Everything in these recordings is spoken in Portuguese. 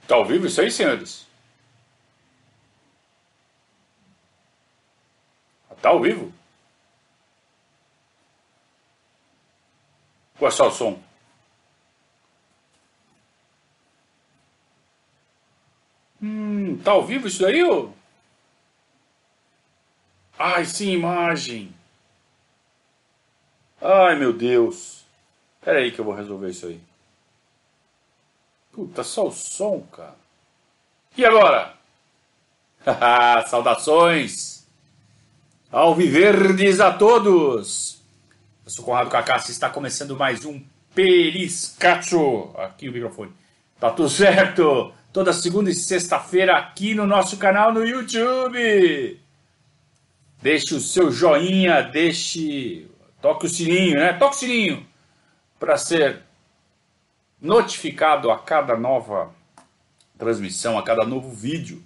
Tá ao vivo isso aí, senhores? Tá ao vivo? Qual é só o som? Tá ao vivo isso daí, ô? Ai, sim, imagem. Ai, meu Deus. Pera aí que eu vou resolver isso aí. Puta, só o som, cara. E agora? Saudações. Alviverdes a todos. Eu sou Conrado Cacassi e está começando mais um Periscacho. Aqui o microfone. Tá tudo certo? Toda segunda e sexta-feira aqui no nosso canal no YouTube. Deixe o seu joinha, toque o sininho, né? Toque o sininho para ser notificado a cada nova transmissão, a cada novo vídeo.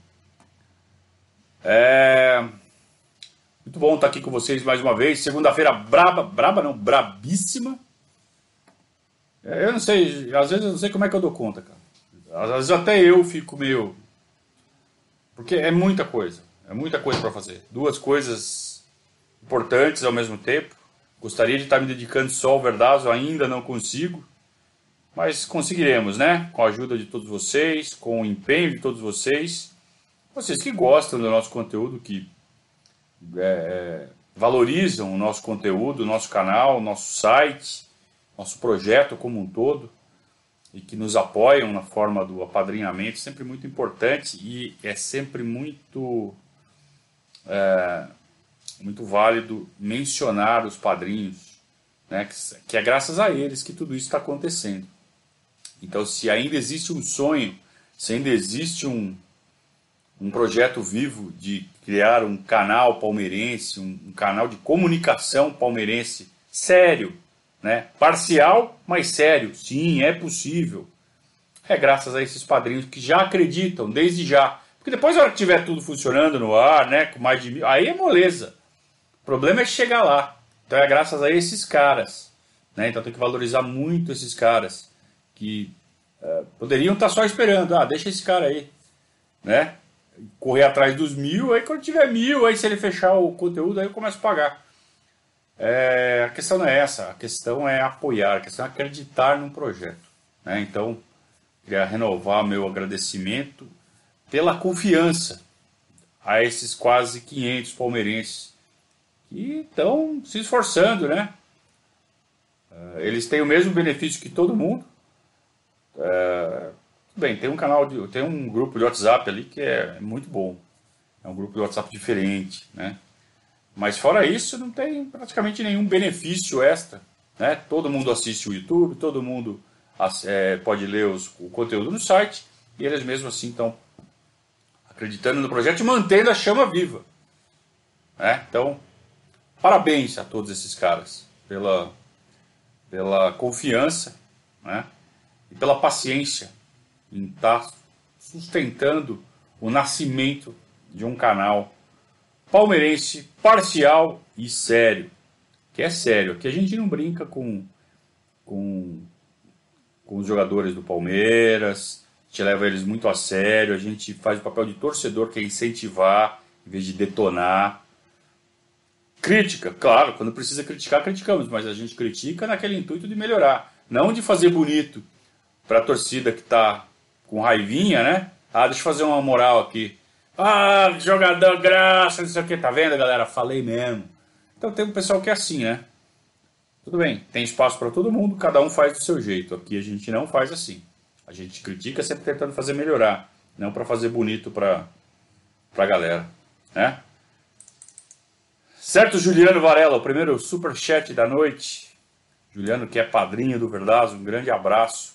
Muito bom estar aqui com vocês mais uma vez. Segunda-feira braba não, brabíssima. Eu não sei, às vezes eu não sei como é que eu dou conta, cara. Às vezes até eu fico meio... Porque é muita coisa para fazer. Duas coisas importantes ao mesmo tempo. Gostaria de estar me dedicando só ao Verdazo, ainda não consigo. Mas conseguiremos, né? Com a ajuda de todos vocês, com o empenho de todos vocês. Vocês que gostam do nosso conteúdo, que valorizam o nosso conteúdo, o nosso canal, o nosso site, nosso projeto como um todo, e que nos apoiam na forma do apadrinhamento, sempre muito importante e é sempre muito válido mencionar os padrinhos, né? Que é graças a eles que tudo isso está acontecendo. Então, se ainda existe um sonho, se ainda existe um projeto vivo de criar um canal palmeirense, um canal de comunicação palmeirense sério, né? Parcial, mas sério. Sim, é possível. É graças a esses padrinhos que já acreditam, desde já. Porque depois, na hora que tiver tudo funcionando no ar, né? Com mais de 1.000, aí é moleza. O problema é chegar lá. Então é graças a esses caras, né? Então tem que valorizar muito esses caras que poderiam estar só esperando. Ah, deixa esse cara aí, né? Correr atrás dos 1.000, aí quando tiver 1.000, aí se ele fechar o conteúdo, aí eu começo a pagar. A questão não é essa, a questão é apoiar, a questão é acreditar num projeto, né? Então, queria renovar meu agradecimento pela confiança a esses quase 500 palmeirenses que estão se esforçando, né? Eles têm o mesmo benefício que todo mundo. Bem, tem um grupo de WhatsApp ali que é muito bom. É um grupo de WhatsApp diferente, né? Mas fora isso, não tem praticamente nenhum benefício extra, né? Todo mundo assiste o YouTube, todo mundo pode ler o conteúdo no site e eles mesmo assim estão acreditando no projeto e mantendo a chama viva, né? Então, parabéns a todos esses caras pela confiança, né? E pela paciência em estar sustentando o nascimento de um canal palmeirense parcial e sério. Que é sério. Aqui a gente não brinca com os jogadores do Palmeiras, a gente leva eles muito a sério, a gente faz o papel de torcedor, que é incentivar, em vez de detonar. Crítica, claro, quando precisa criticar, criticamos, mas a gente critica naquele intuito de melhorar, não de fazer bonito para a torcida que está com raivinha, né? Ah, deixa eu fazer uma moral aqui. Ah, jogador graça, não sei o que, tá vendo, galera? Falei mesmo. Então tem um pessoal que é assim, né? Tudo bem, tem espaço para todo mundo, cada um faz do seu jeito. Aqui a gente não faz assim. A gente critica sempre tentando fazer melhorar, não para fazer bonito para a galera, né? Certo, Juliano Varela, o primeiro superchat da noite. Juliano, que é padrinho do Verdazo, um grande abraço.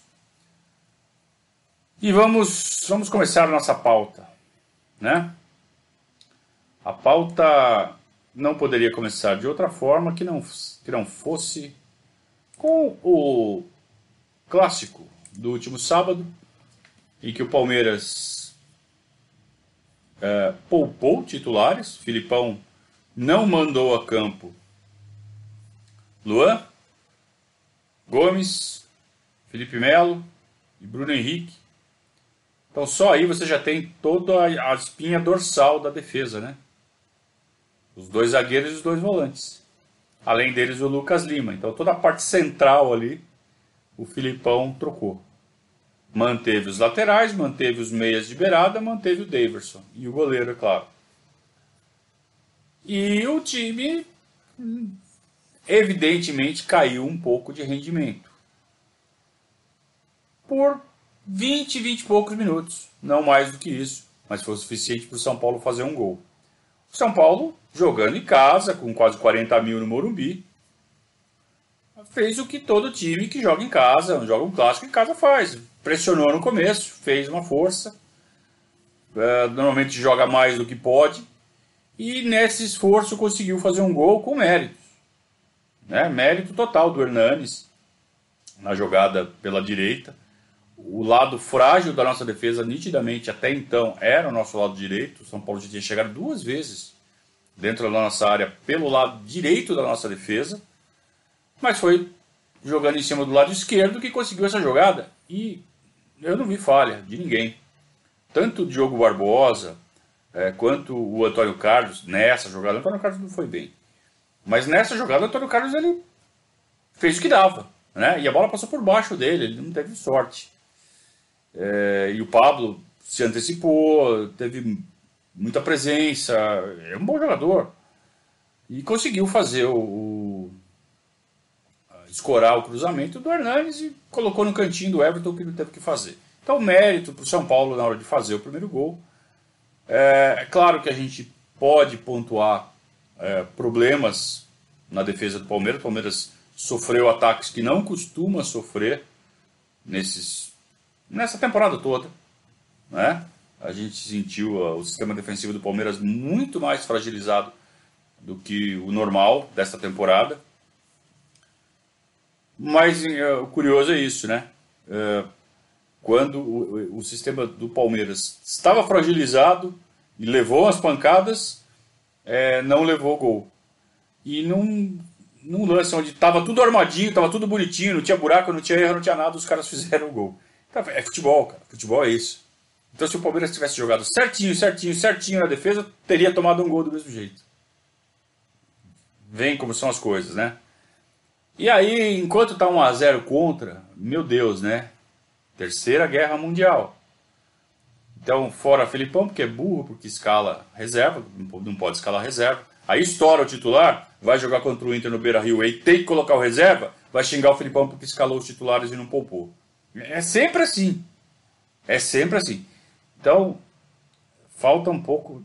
E vamos começar a nossa pauta, né? A pauta não poderia começar de outra forma que não fosse com o clássico do último sábado, em que o Palmeiras poupou titulares. Filipão não mandou a campo Luan, Gomes, Felipe Melo e Bruno Henrique. Então só aí você já tem toda a espinha dorsal da defesa, né? Os dois zagueiros e os dois volantes. Além deles o Lucas Lima. Então toda a parte central ali o Filipão trocou. Manteve os laterais, manteve os meias de beirada, manteve o Daverson. E o goleiro, é claro. E o time, evidentemente, caiu um pouco de rendimento. Por 20 e poucos minutos. Não mais do que isso. Mas foi o suficiente para o São Paulo fazer um gol. O São Paulo, jogando em casa, com quase 40 mil no Morumbi, fez o que todo time que joga em casa, joga um clássico em casa faz. Pressionou no começo, fez uma força. Normalmente joga mais do que pode. E nesse esforço conseguiu fazer um gol com méritos. Né? Mérito total do Hernanes na jogada pela direita. O lado frágil da nossa defesa, nitidamente, até então, era o nosso lado direito. O São Paulo já tinha chegado 2 vezes dentro da nossa área pelo lado direito da nossa defesa. Mas foi jogando em cima do lado esquerdo que conseguiu essa jogada. E eu não vi falha de ninguém. Tanto o Diogo Barbosa quanto o Antônio Carlos nessa jogada. O Antônio Carlos não foi bem. Mas nessa jogada o Antônio Carlos ele fez o que dava. Né? E a bola passou por baixo dele, ele não teve sorte. E o Pablo se antecipou, teve muita presença, é um bom jogador. E conseguiu fazer escorar o cruzamento do Hernanes e colocou no cantinho do Everton que não teve que fazer. Então, mérito para o São Paulo na hora de fazer o primeiro gol. É claro que a gente pode pontuar problemas na defesa do Palmeiras. O Palmeiras sofreu ataques que não costuma sofrer nessa temporada toda. Né? A gente sentiu o sistema defensivo do Palmeiras muito mais fragilizado do que o normal desta temporada. Mas o curioso é isso, né? Quando o sistema do Palmeiras estava fragilizado e levou umas pancadas, não levou gol. E num lance onde estava tudo armadinho, estava tudo bonitinho, não tinha buraco, não tinha erro, não tinha nada, os caras fizeram o gol. Então, é futebol, cara. Futebol é isso. Então, se o Palmeiras tivesse jogado certinho na defesa, teria tomado um gol do mesmo jeito. Vem como são as coisas, né? E aí, enquanto tá 1-0 contra, meu Deus, né? Terceira Guerra Mundial. Então, fora Filipão, porque é burro, porque escala reserva, não pode escalar reserva. Aí estoura o titular, vai jogar contra o Inter no Beira-Rio e tem que colocar o reserva, vai xingar o Filipão porque escalou os titulares e não poupou. É sempre assim. É sempre assim. Então, falta um pouco...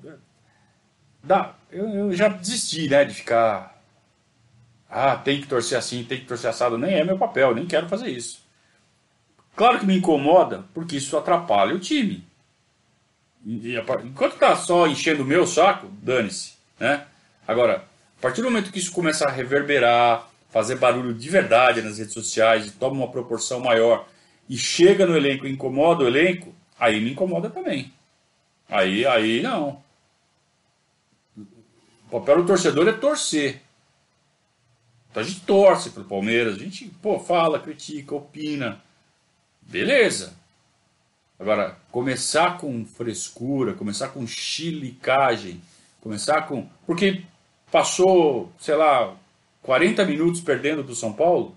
Eu já desisti, né, de ficar... tem que torcer assim, tem que torcer assado. Nem é meu papel, nem quero fazer isso. Claro que me incomoda, porque isso atrapalha o time. Enquanto tá só enchendo o meu saco, dane-se, né? Agora, a partir do momento que isso começa a reverberar, fazer barulho de verdade nas redes sociais e toma uma proporção maior e chega no elenco e incomoda o elenco, aí me incomoda também. Aí não. O papel do torcedor é torcer. Então a gente torce pro Palmeiras, a gente fala, critica, opina. Beleza. Agora, começar com frescura, começar com chilicagem, começar com... Porque passou, sei lá, 40 minutos perdendo pro São Paulo.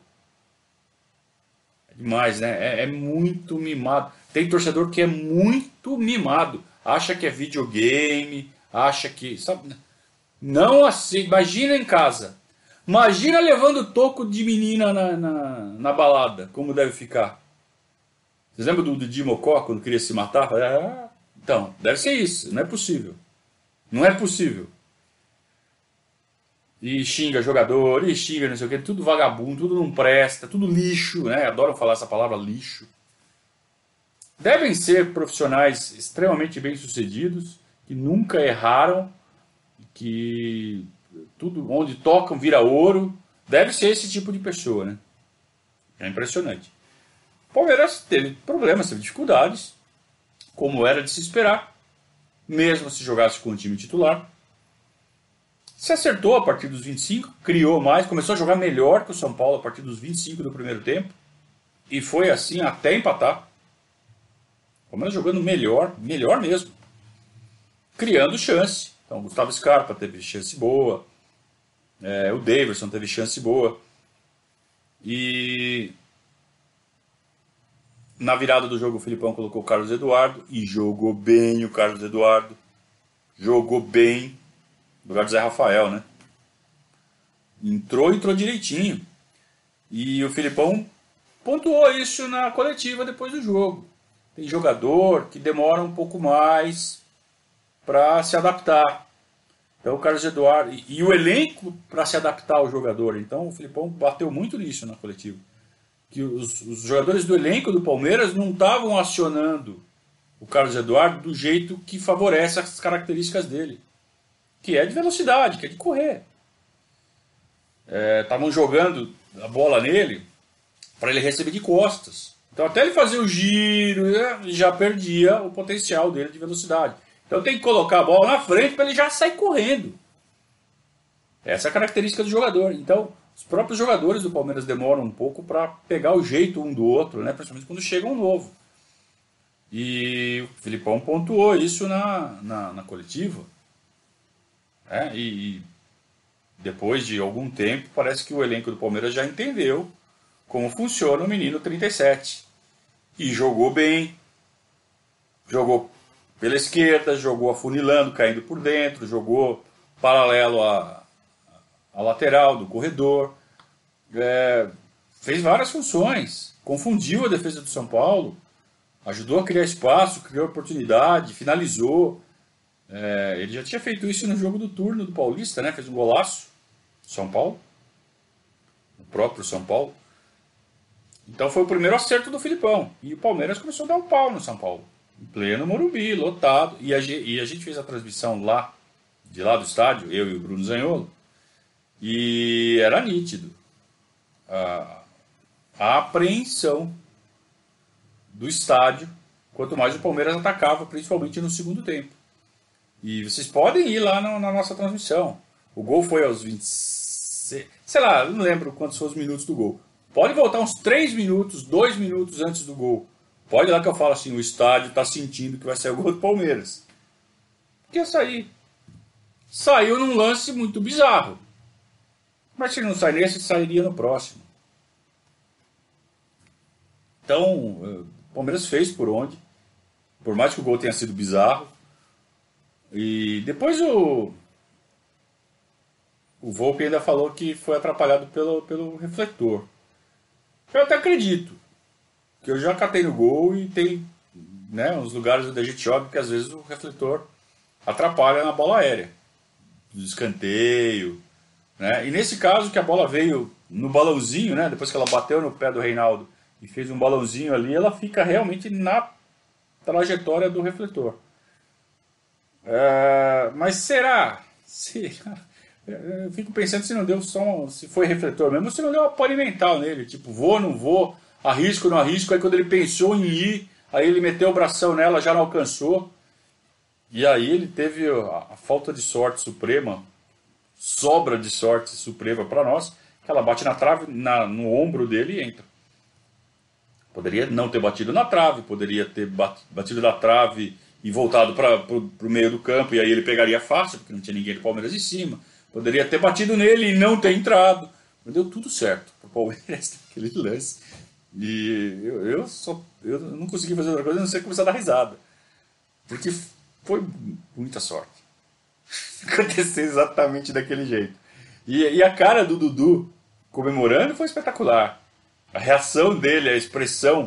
É demais, né? É muito mimado. Tem torcedor que é muito mimado. Acha que é videogame, acha que... Sabe? Não assim. Imagina em casa. Imagina levando toco de menina na balada. Como deve ficar. Vocês lembram do Didi Mocó quando queria se matar? Então, deve ser isso. Não é possível. Não é possível. E xinga jogador, e xinga não sei o que. Tudo vagabundo, tudo não presta, tudo lixo, né? Adoram falar essa palavra lixo. Devem ser profissionais extremamente bem-sucedidos, que nunca erraram, que tudo onde tocam vira ouro. Deve ser esse tipo de pessoa, né? É impressionante. O Palmeiras teve problemas, teve dificuldades, como era de se esperar, mesmo se jogasse com o time titular. Se acertou a partir dos 25, criou mais, começou a jogar melhor que o São Paulo a partir dos 25 do primeiro tempo, e foi assim até empatar. Palmeiras jogando melhor, melhor mesmo. Criando chance. Então, o Gustavo Scarpa teve chance boa. O Daverson teve chance boa. E na virada do jogo o Filipão colocou o Carlos Eduardo. E jogou bem o Carlos Eduardo. Jogou bem. No lugar do Zé Rafael, né? Entrou direitinho. E o Filipão pontuou isso na coletiva depois do jogo. Tem jogador que demora um pouco mais para se adaptar. Então o Carlos Eduardo e o elenco para se adaptar ao jogador. Então o Filipão bateu muito nisso na coletiva. Que os jogadores do elenco do Palmeiras não estavam acionando o Carlos Eduardo do jeito que favorece as características dele. Que é de velocidade, que é de correr. Estavam jogando a bola nele para ele receber de costas. Então até ele fazer o giro, já perdia o potencial dele de velocidade. Então tem que colocar a bola na frente para ele já sair correndo. Essa é a característica do jogador. Então os próprios jogadores do Palmeiras demoram um pouco para pegar o jeito um do outro, né? Principalmente quando chega um novo. E o Filipão pontuou isso na coletiva. E depois de algum tempo, parece que o elenco do Palmeiras já entendeu como funciona o menino 37. E jogou bem. Jogou pela esquerda, jogou afunilando, caindo por dentro, jogou paralelo à lateral do corredor. Fez várias funções. Confundiu a defesa do São Paulo. Ajudou a criar espaço, criou oportunidade, finalizou. Ele já tinha feito isso no jogo do turno do Paulista, né? Fez um golaço. São Paulo. O próprio São Paulo. Então foi o primeiro acerto do Filipão. E o Palmeiras começou a dar um pau no São Paulo. Em pleno Morumbi, lotado. E a gente fez a transmissão de lá do estádio, eu e o Bruno Zaniolo. E era nítido a apreensão do estádio, quanto mais o Palmeiras atacava, principalmente no segundo tempo. E vocês podem ir lá na nossa transmissão. O gol foi aos 26... Sei lá, não lembro quantos foram os minutos do gol. Pode voltar uns 3 minutos, 2 minutos antes do gol. Pode ir lá que eu falo assim, o estádio está sentindo que vai sair o gol do Palmeiras. Porque ia sair. Saiu num lance muito bizarro. Mas se não sai nesse, sairia no próximo. Então, o Palmeiras fez por onde. Por mais que o gol tenha sido bizarro. E depois o Volpi ainda falou que foi atrapalhado pelo refletor. Eu até acredito. Que eu já catei no gol e tem, né, uns lugares onde a gente joga que às vezes o refletor atrapalha na bola aérea. No escanteio. Né? E nesse caso que a bola veio no balãozinho, né, depois que ela bateu no pé do Reinaldo e fez um balãozinho ali, ela fica realmente na trajetória do refletor. Mas será? Eu fico pensando se não deu som, se foi refletor mesmo, ou se não deu uma pane mental nele, tipo, vou, não vou, arrisco, não arrisco. Aí quando ele pensou em ir, aí ele meteu o bração nela, já não alcançou. E aí ele teve a falta de sorte suprema, sobra de sorte suprema para nós, que ela bate na trave, no ombro dele e entra. Poderia não ter batido na trave, poderia ter batido na trave e voltado para o meio do campo, e aí ele pegaria fácil, porque não tinha ninguém do Palmeiras em cima. Poderia ter batido nele e não ter entrado. Mas deu tudo certo para o Palmeiras naquele lance. E eu não consegui fazer outra coisa a não ser começar a dar risada. Porque foi muita sorte. Acontecer exatamente daquele jeito. E a cara do Dudu comemorando foi espetacular. A reação dele, a expressão.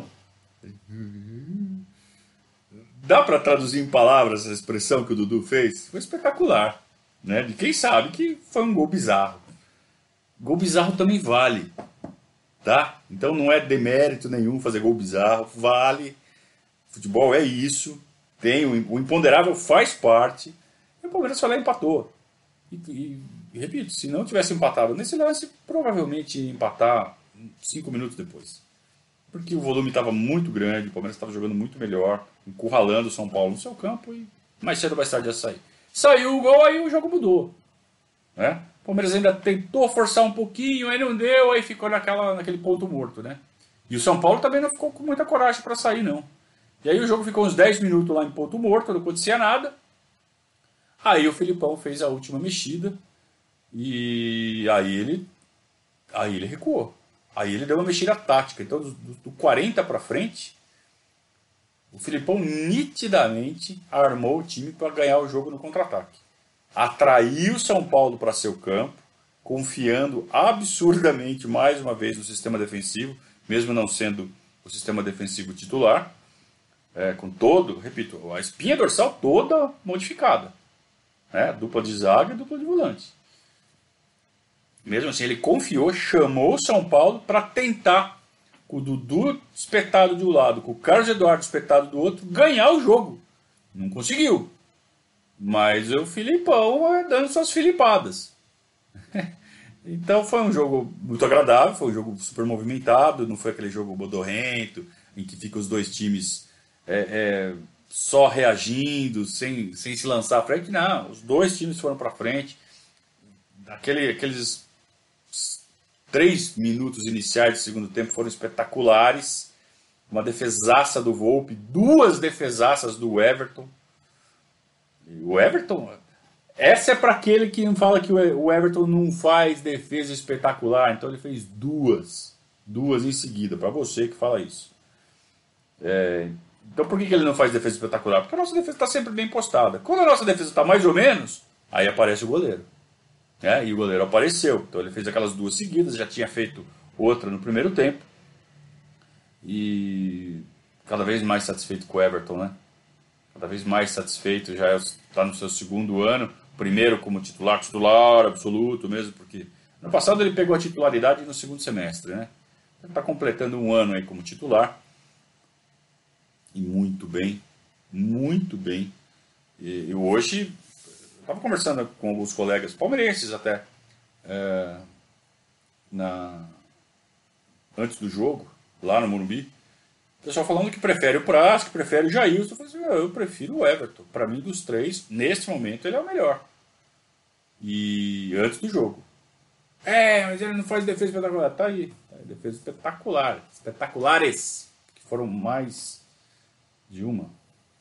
Dá para traduzir em palavras a expressão que o Dudu fez? Foi espetacular. Né? De quem sabe que foi um gol bizarro. Gol bizarro também vale. Tá? Então não é demérito nenhum fazer gol bizarro. Vale. Futebol é isso. O imponderável faz parte. E o Palmeiras foi lá e empatou. E repito, se não tivesse empatado nesse lance, provavelmente ia empatar 5 minutos depois. Porque o volume estava muito grande, o Palmeiras estava jogando muito melhor, encurralando o São Paulo no seu campo e mais cedo ou mais tarde ia sair. Saiu o gol, aí o jogo mudou. Né? O Palmeiras ainda tentou forçar um pouquinho, aí não deu, aí ficou naquele ponto morto. Né? E o São Paulo também não ficou com muita coragem para sair, não. E aí o jogo ficou uns 10 minutos lá em ponto morto, não acontecia nada. Aí o Filipão fez a última mexida e aí ele recuou. Aí ele deu uma mexida tática. Então, do 40 para frente, o Filipão nitidamente armou o time para ganhar o jogo no contra-ataque. Atraiu o São Paulo para seu campo, confiando absurdamente mais uma vez no sistema defensivo, mesmo não sendo o sistema defensivo titular, com todo, repito, a espinha dorsal toda modificada, né? Dupla de zaga e dupla de volante. Mesmo assim, ele confiou, chamou o São Paulo para tentar, com o Dudu espetado de um lado, com o Carlos Eduardo espetado do outro, ganhar o jogo. Não conseguiu. Mas o Filipão dando suas filipadas. Então foi um jogo muito agradável, foi um jogo super movimentado, não foi aquele jogo modorrento, em que ficam os dois times só reagindo, sem se lançar à frente. Não, os dois times foram para frente. Aqueles 3 minutos iniciais do segundo tempo foram espetaculares. Uma defesaça do Volpi, 2 defesaças do Everton. E o Everton, essa é para aquele que não fala que o Everton não faz defesa espetacular. Então ele fez duas em seguida, para você que fala isso. Então por que ele não faz defesa espetacular? Porque a nossa defesa está sempre bem postada. Quando a nossa defesa está mais ou menos, aí aparece o goleiro. E o goleiro apareceu. Então ele fez aquelas 2 seguidas, já tinha feito outra no primeiro tempo. E cada vez mais satisfeito com o Everton, né? Cada vez mais satisfeito, já está no seu segundo ano. Primeiro como titular absoluto mesmo, porque no passado ele pegou a titularidade no segundo semestre, né? Ele está completando um ano aí como titular. E muito bem, muito bem. E hoje, estava conversando com alguns colegas palmeirenses até, antes do jogo, lá no Morumbi. O pessoal falando que prefere o Praz, que prefere o Jailson. Eu falei assim, eu prefiro o Everton. Para mim, dos 3, neste momento, ele é o melhor. E antes do jogo. Mas ele não faz defesa espetacular. Tá aí. Defesa espetacular. Espetaculares. Que foram mais de uma.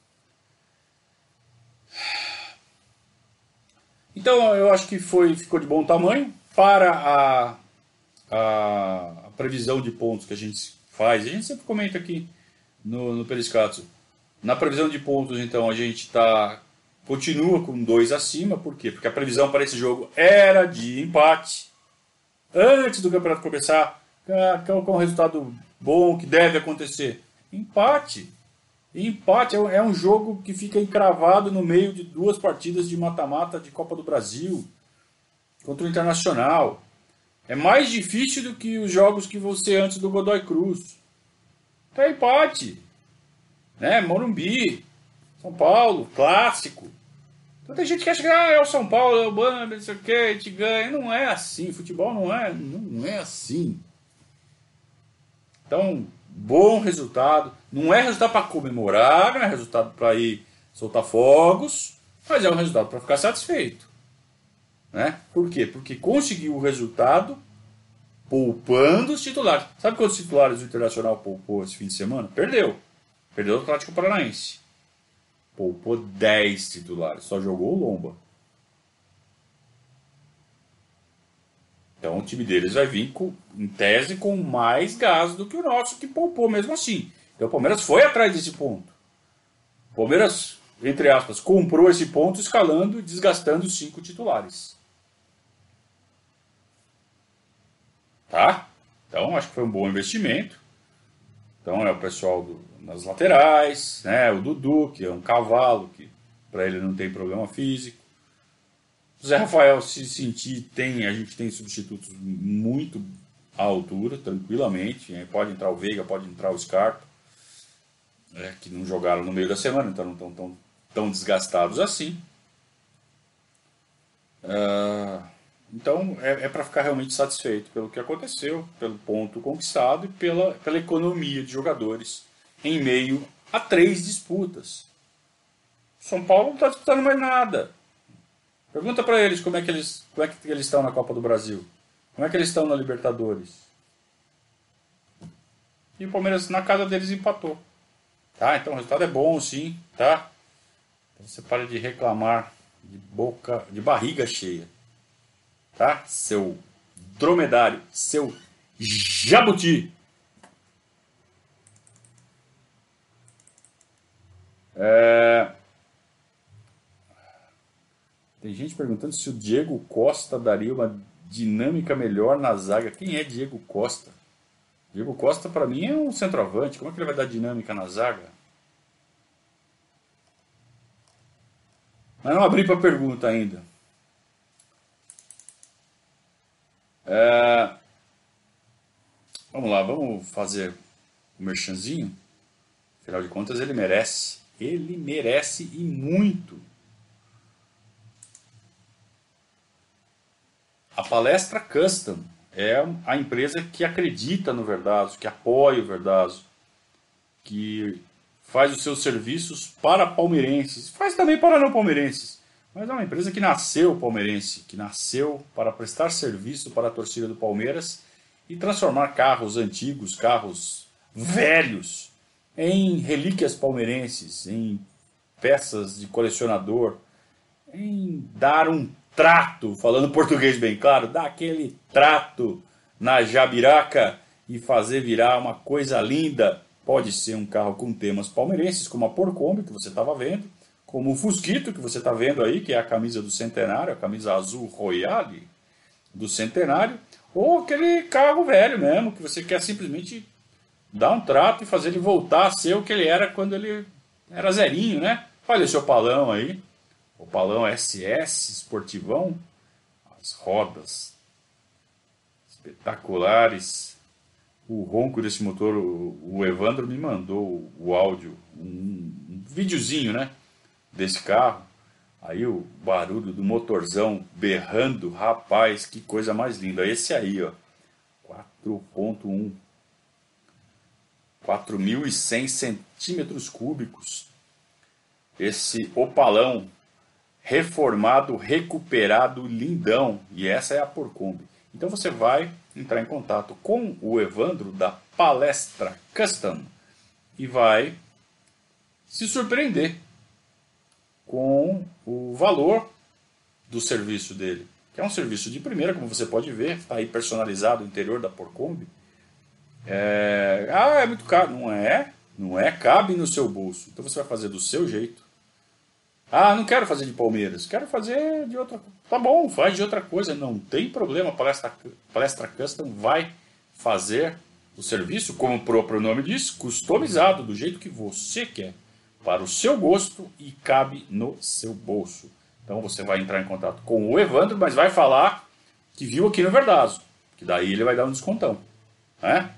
Então, eu acho que ficou de bom tamanho. Para a previsão de pontos que a gente faz, a gente sempre comenta aqui no Periscatso. Na previsão de pontos, então, a gente continua com 2 acima. Por quê? Porque a previsão para esse jogo era de empate. Antes do campeonato começar, qual é um resultado bom que deve acontecer? Empate. Empate é um jogo que fica encravado no meio de 2 partidas de mata-mata de Copa do Brasil contra o Internacional. É mais difícil do que os jogos que vão ser antes do Godoy Cruz. Então é empate. Né? Morumbi, São Paulo, clássico. Então tem gente que acha que é o São Paulo, é o Bambi, não sei o que, a gente ganha. Não é assim. Futebol não é assim. Então, bom resultado. Não é resultado para comemorar, não é resultado para ir soltar fogos, mas é um resultado para ficar satisfeito. Né? Por quê? Porque conseguiu o resultado poupando os titulares. Sabe quantos titulares o Internacional poupou esse fim de semana? Perdeu. Perdeu o Atlético Paranaense. Poupou 10 titulares. Só jogou o Lomba. Então o time deles vai vir, em tese, com mais gás do que o nosso, que poupou mesmo assim. Então o Palmeiras foi atrás desse ponto. O Palmeiras, entre aspas, comprou esse ponto escalando e desgastando os 5 titulares. Tá? Então acho que foi um bom investimento. Então é o pessoal nas laterais, né? O Dudu, que é um cavalo, que para ele não tem problema físico. O Zé Rafael, se sentir, a gente tem substitutos muito à altura, tranquilamente. Pode entrar o Veiga, pode entrar o Scarpa, que não jogaram no meio da semana, então não estão tão desgastados assim. Então é para ficar realmente satisfeito pelo que aconteceu, pelo ponto conquistado e pela economia de jogadores em meio a 3 disputas. São Paulo não está disputando mais nada. Pergunta para eles como é que eles estão na Copa do Brasil. Como é que eles estão na Libertadores. E o Palmeiras na casa deles empatou. Tá? Então o resultado é bom sim, tá? Então você para de reclamar de barriga cheia, tá? Seu dromedário, seu jabuti. Tem gente perguntando se o Diego Costa daria uma dinâmica melhor na zaga. Quem é Diego Costa? Diego Costa para mim é um centroavante. Como é que ele vai dar dinâmica na zaga? Mas não abri para pergunta ainda. Vamos lá, vamos fazer o merchanzinho. Afinal de contas, ele merece. Ele merece e muito. A Palestra Custom é a empresa que acredita no Verdazo, que apoia o Verdazo, que faz os seus serviços para palmeirenses, faz também para não palmeirenses. Mas é uma empresa que nasceu palmeirense, que nasceu para prestar serviço para a torcida do Palmeiras e transformar carros antigos, carros velhos, em relíquias palmeirenses, em peças de colecionador, em dar um trato, falando português bem claro, dar aquele trato na jabiraca e fazer virar uma coisa linda. Pode ser um carro com temas palmeirenses, como a Porcombi, que você estava vendo, como o Fusquito, que você está vendo aí, que é a camisa do centenário, a camisa azul Royale do centenário, ou aquele carro velho mesmo, que você quer simplesmente dar um trato e fazer ele voltar a ser o que ele era quando ele era zerinho, né? Olha esse opalão aí, opalão SS esportivão, as rodas espetaculares. O ronco desse motor, o Evandro me mandou o áudio, um videozinho, né, desse carro. Aí o barulho do motorzão berrando, rapaz, que coisa mais linda. Esse aí, ó, 4.1, 4.100 centímetros cúbicos. Esse opalão reformado, recuperado, lindão. E essa é a Porcombi. Então você vai entrar em contato com o Evandro da Palestra Custom e vai se surpreender com o valor do serviço dele, que é um serviço de primeira, como você pode ver, está aí personalizado o interior da Porcombi. É muito caro. Não é, cabe no seu bolso. Então você vai fazer do seu jeito. Ah, não quero fazer de Palmeiras, quero fazer de outra. Tá bom, faz de outra coisa, não tem problema. Palestra Custom vai fazer o serviço, como o próprio nome diz, customizado, do jeito que você quer, para o seu gosto e cabe no seu bolso. Então você vai entrar em contato com o Evandro, mas vai falar que viu aqui no Verdazo, que daí ele vai dar um descontão, né?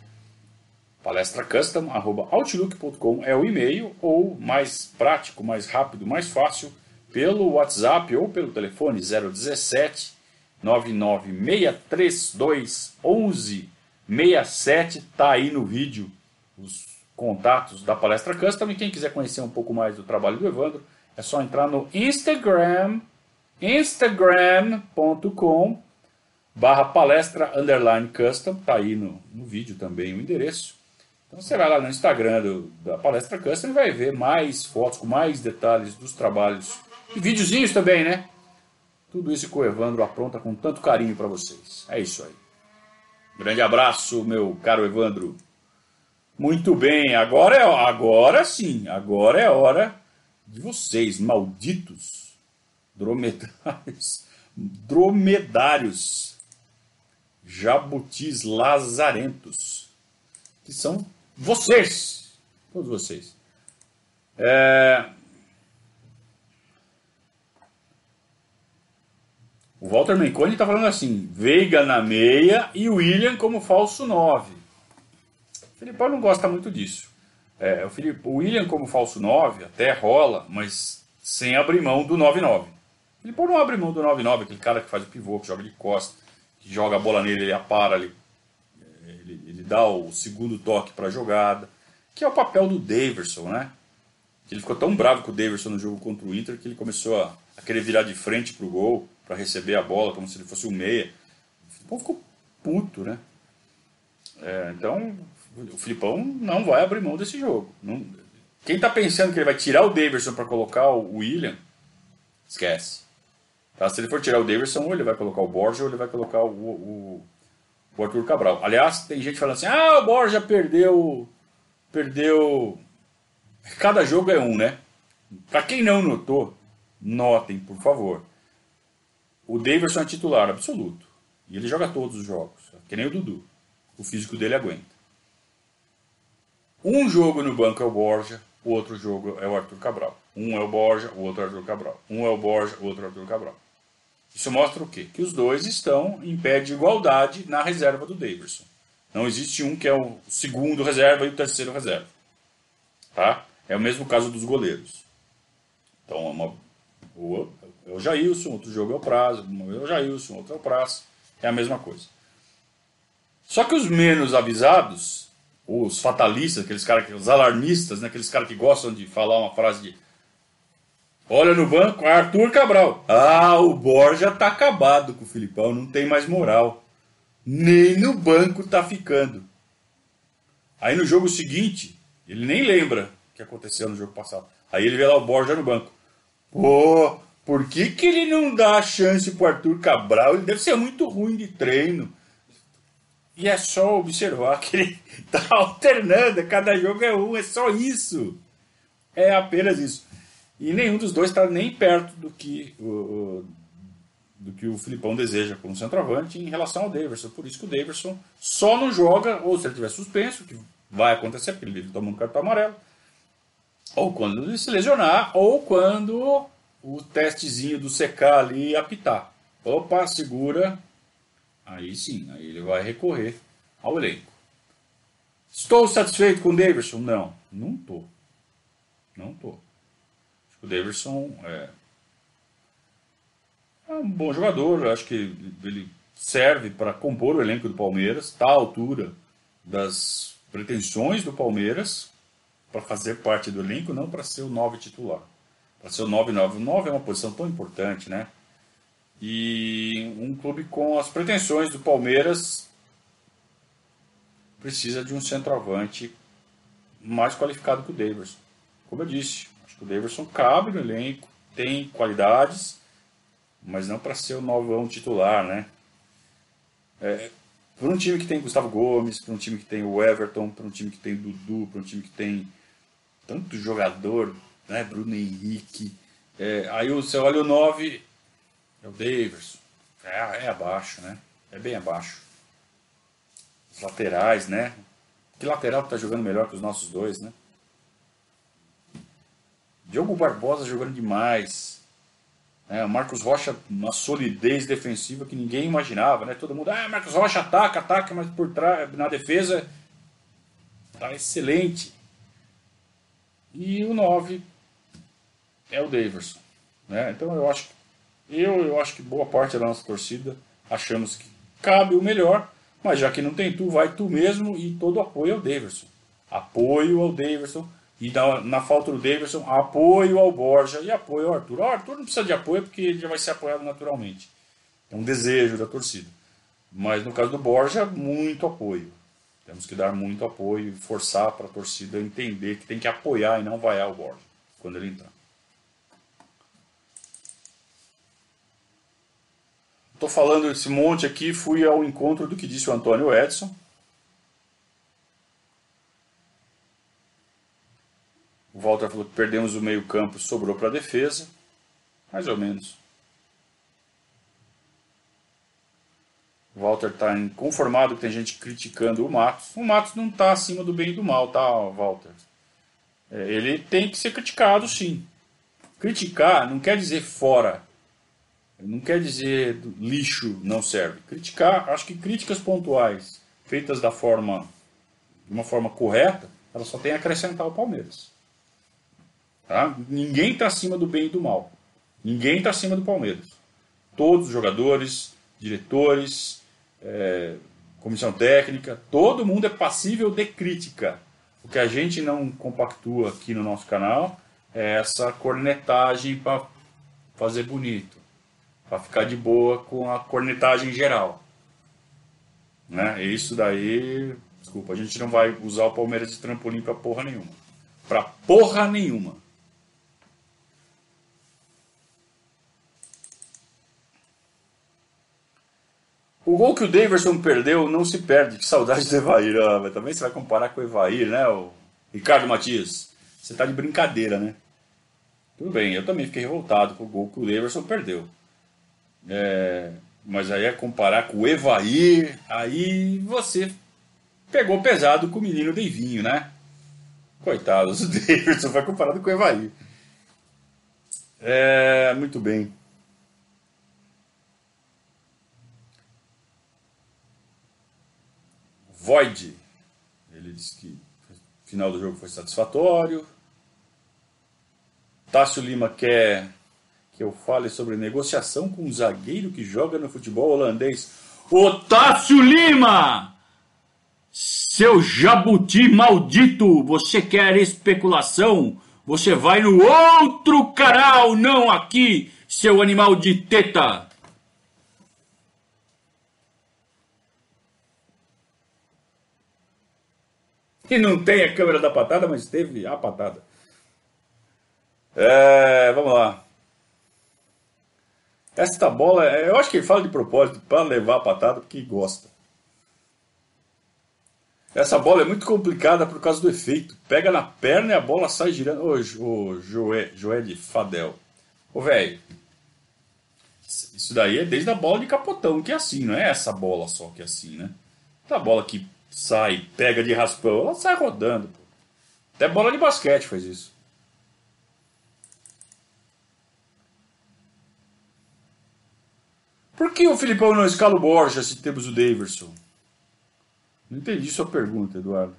palestracustom@outlook.com é o e-mail, ou mais prático, mais rápido, mais fácil, pelo WhatsApp ou pelo telefone 017 99632 1167. Tá aí no vídeo os contatos da Palestra Custom. E quem quiser conhecer um pouco mais do trabalho do Evandro, é só entrar no instagram.com/palestra_custom. Tá aí no vídeo também o endereço. Então você vai lá no Instagram da Palestra Custom e vai ver mais fotos com mais detalhes dos trabalhos. E videozinhos também, né? Tudo isso que o Evandro apronta com tanto carinho para vocês. É isso aí. Grande abraço, meu caro Evandro. Muito bem, agora sim, agora é hora de vocês, malditos dromedários, jabutis lazarentos, que são vocês, todos vocês. O Walter Menconi está falando assim: Veiga na meia e William como falso 9. O Filipão não gosta muito disso. O William como falso 9 até rola, mas sem abrir mão do 9-9. O Filipão não abre mão do 9-9, aquele cara que faz o pivô, que joga de costa, que joga a bola nele, ele apara, ele dá o segundo toque para a jogada, que é o papel do Daverson, né? Ele ficou tão bravo com o Daverson no jogo contra o Inter que ele começou a querer virar de frente pro gol para receber a bola como se ele fosse um meia. O Filipão ficou puto, né? Então o Filipão não vai abrir mão desse jogo. Não, Quem está pensando que ele vai tirar o Daverson para colocar o William, esquece. Tá? Se ele for tirar o Daverson, ou ele vai colocar o Borja ou ele vai colocar o Arthur Cabral. Aliás, tem gente falando assim, o Borja perdeu. Cada jogo é um, né? Para quem não notou, notem, por favor. O Daverson é titular absoluto. E ele joga todos os jogos. Que nem o Dudu. O físico dele aguenta. Um jogo no banco é o Borja, o outro jogo é o Arthur Cabral. Um é o Borja, o outro é o Arthur Cabral. Um é o Borja, o outro é o Arthur Cabral. Isso mostra o quê? Que os dois estão em pé de igualdade na reserva do Daverson. Não existe um que é o segundo reserva e o terceiro reserva. Tá? É o mesmo caso dos goleiros. Então, é o Jailson, outro jogo é o Prazo, um é o Jailson, outro é o Prazo. É a mesma coisa. Só que os menos avisados, os fatalistas, aqueles caras, os alarmistas, né, aqueles caras que gostam de falar uma frase de olha no banco, Arthur Cabral. O Borja tá acabado com o Filipão, não tem mais moral. Nem no banco tá ficando. Aí no jogo seguinte, ele nem lembra o que aconteceu no jogo passado. Aí ele vê lá o Borja no banco. Pô, por que ele não dá a chance pro Arthur Cabral? Ele deve ser muito ruim de treino. E é só observar que ele tá alternando, cada jogo é um, é só isso. É apenas isso. E nenhum dos dois está nem perto do que o Filipão deseja como centroavante em relação ao Daverson. Por isso que o Daverson só não joga, ou se ele tiver suspenso, que vai acontecer, porque ele toma um cartão amarelo, ou quando ele se lesionar, ou quando o testezinho do CK ali apitar. Opa, segura. Aí sim, aí ele vai recorrer ao elenco. Estou satisfeito com o Daverson? Não, não estou. Não estou. O Daverson é um bom jogador, acho que ele serve para compor o elenco do Palmeiras, está à altura das pretensões do Palmeiras para fazer parte do elenco, não para ser o 9 titular. Para ser o 9-9. O 9 é uma posição tão importante, né? E um clube com as pretensões do Palmeiras precisa de um centroavante mais qualificado que o Daverson. Como eu disse, acho que o Daverson cabe no elenco, tem qualidades, mas não para ser o novão titular, né? Para um time que tem Gustavo Gomes, para um time que tem o Everton, para um time que tem Dudu, para um time que tem tanto jogador, né? Bruno Henrique. Aí você olha o 9, é o Daverson. É abaixo, né? É bem abaixo. Os laterais, né? Que lateral que tá jogando melhor que os nossos dois, né? Diogo Barbosa jogando demais. O Marcos Rocha, uma solidez defensiva que ninguém imaginava, né? Todo mundo, Marcos Rocha ataca, mas por trás, na defesa, tá excelente. E o 9 é o Daverson, né? Então eu acho que boa parte da nossa torcida achamos que cabe o melhor, mas já que não tem tu, vai tu mesmo e todo apoio ao Daverson. Apoio ao Daverson. E na falta do Daverson, apoio ao Borja e apoio ao Arthur. O Arthur não precisa de apoio porque ele já vai ser apoiado naturalmente. É um desejo da torcida. Mas no caso do Borja, muito apoio. Temos que dar muito apoio e forçar para a torcida entender que tem que apoiar e não vaiar o Borja quando ele entrar. Estou falando esse monte aqui, fui ao encontro do que disse o Antônio Edson. O Walter falou que perdemos o meio-campo, sobrou para a defesa. Mais ou menos. O Walter está inconformado que tem gente criticando o Matos. O Matos não está acima do bem e do mal, tá, Walter? Ele tem que ser criticado, sim. Criticar não quer dizer fora. Não quer dizer lixo não serve. Criticar, acho que críticas pontuais feitas de uma forma correta, elas só tem a acrescentar ao Palmeiras. Tá? Ninguém está acima do bem e do mal. Ninguém está acima do Palmeiras. Todos os jogadores, diretores, comissão técnica, todo mundo é passível de crítica. O que a gente não compactua aqui no nosso canal é essa cornetagem para fazer bonito, para ficar de boa com a cornetagem geral. Né? Isso daí, desculpa, a gente não vai usar o Palmeiras de trampolim para porra nenhuma. Pra porra nenhuma. O gol que o Daverson perdeu não se perde. Que saudade do Evair. Ah, mas também você vai comparar com o Evair, né? O Ricardo Matias. Você tá de brincadeira, né? Tudo bem, eu também fiquei revoltado com o gol que o Daverson perdeu. Mas aí é comparar com o Evair. Aí você pegou pesado com o menino Deivinho, né? Coitado, o Daverson foi comparado com o Evair. Muito bem. Void. Ele disse que o final do jogo foi satisfatório. Tássio Lima quer que eu fale sobre negociação com um zagueiro que joga no futebol holandês. Ô Tássio Lima! Seu jabuti maldito! Você quer especulação? Você vai no outro canal, não aqui, seu animal de teta! E não tem a câmera da patada, mas teve a patada. Vamos lá. Esta bola, eu acho que ele fala de propósito para levar a patada porque gosta. Essa bola é muito complicada por causa do efeito. Pega na perna e a bola sai girando. Ô, Joé de Fadel. Ô, velho. Isso daí é desde a bola de capotão que é assim, não é essa bola só que é assim, né? Essa bola que sai, pega de raspão, ela sai rodando. Pô. Até bola de basquete faz isso. Por que o Filipão não escala o Borja se temos o Daverson? Não entendi sua pergunta, Eduardo.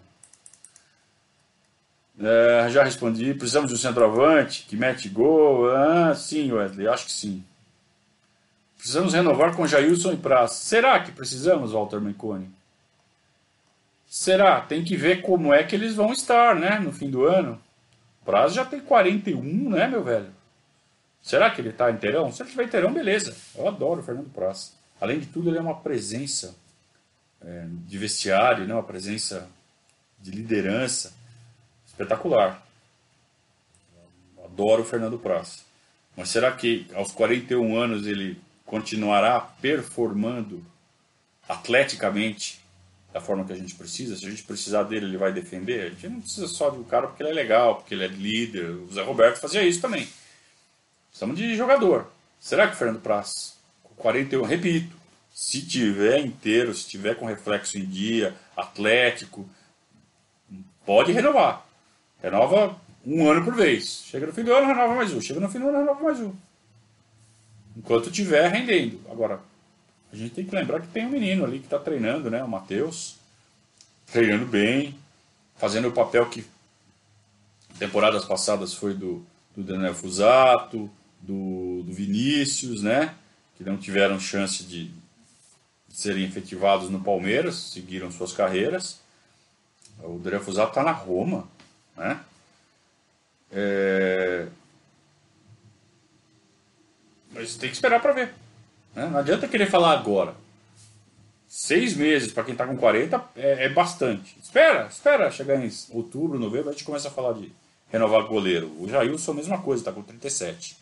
Já respondi. Precisamos de um centroavante que mete gol. Ah, sim, Wesley, acho que sim. Precisamos renovar com Jailson e Praz. Será que precisamos, Walter Menconi? Será? Tem que ver como é que eles vão estar, né? No fim do ano. Praz já tem 41, né, meu velho? Será que ele tá inteirão? Se ele tiver inteirão, beleza. Eu adoro o Fernando Praz. Além de tudo, ele é uma presença de vestiário, né? Uma presença de liderança espetacular. Adoro o Fernando Praz. Mas será que aos 41 anos ele continuará performando atleticamente da forma que a gente precisa? Se a gente precisar dele, ele vai defender? A gente não precisa só do cara porque ele é legal, porque ele é líder. O Zé Roberto fazia isso também. Precisamos de jogador. Será que o Fernando Praz, com 41, repito, se tiver inteiro, se tiver com reflexo em dia, atlético, pode renovar. Renova um ano por vez. Chega no fim do ano, renova mais um. Chega no fim do ano, renova mais um. Enquanto estiver rendendo. Agora, a gente tem que lembrar que tem um menino ali que está treinando, né? O Matheus. Treinando bem. Fazendo o papel que temporadas passadas foi do Daniel Fusato, do Vinícius, né? Que não tiveram chance de serem efetivados no Palmeiras. Seguiram suas carreiras. O Daniel Fusato está na Roma, né? Mas tem que esperar para ver. Né? Não adianta querer falar agora. 6 meses para quem está com 40 é bastante. Espera chegar em outubro, novembro, a gente começa a falar de renovar goleiro. O Jailson, a mesma coisa, está com 37.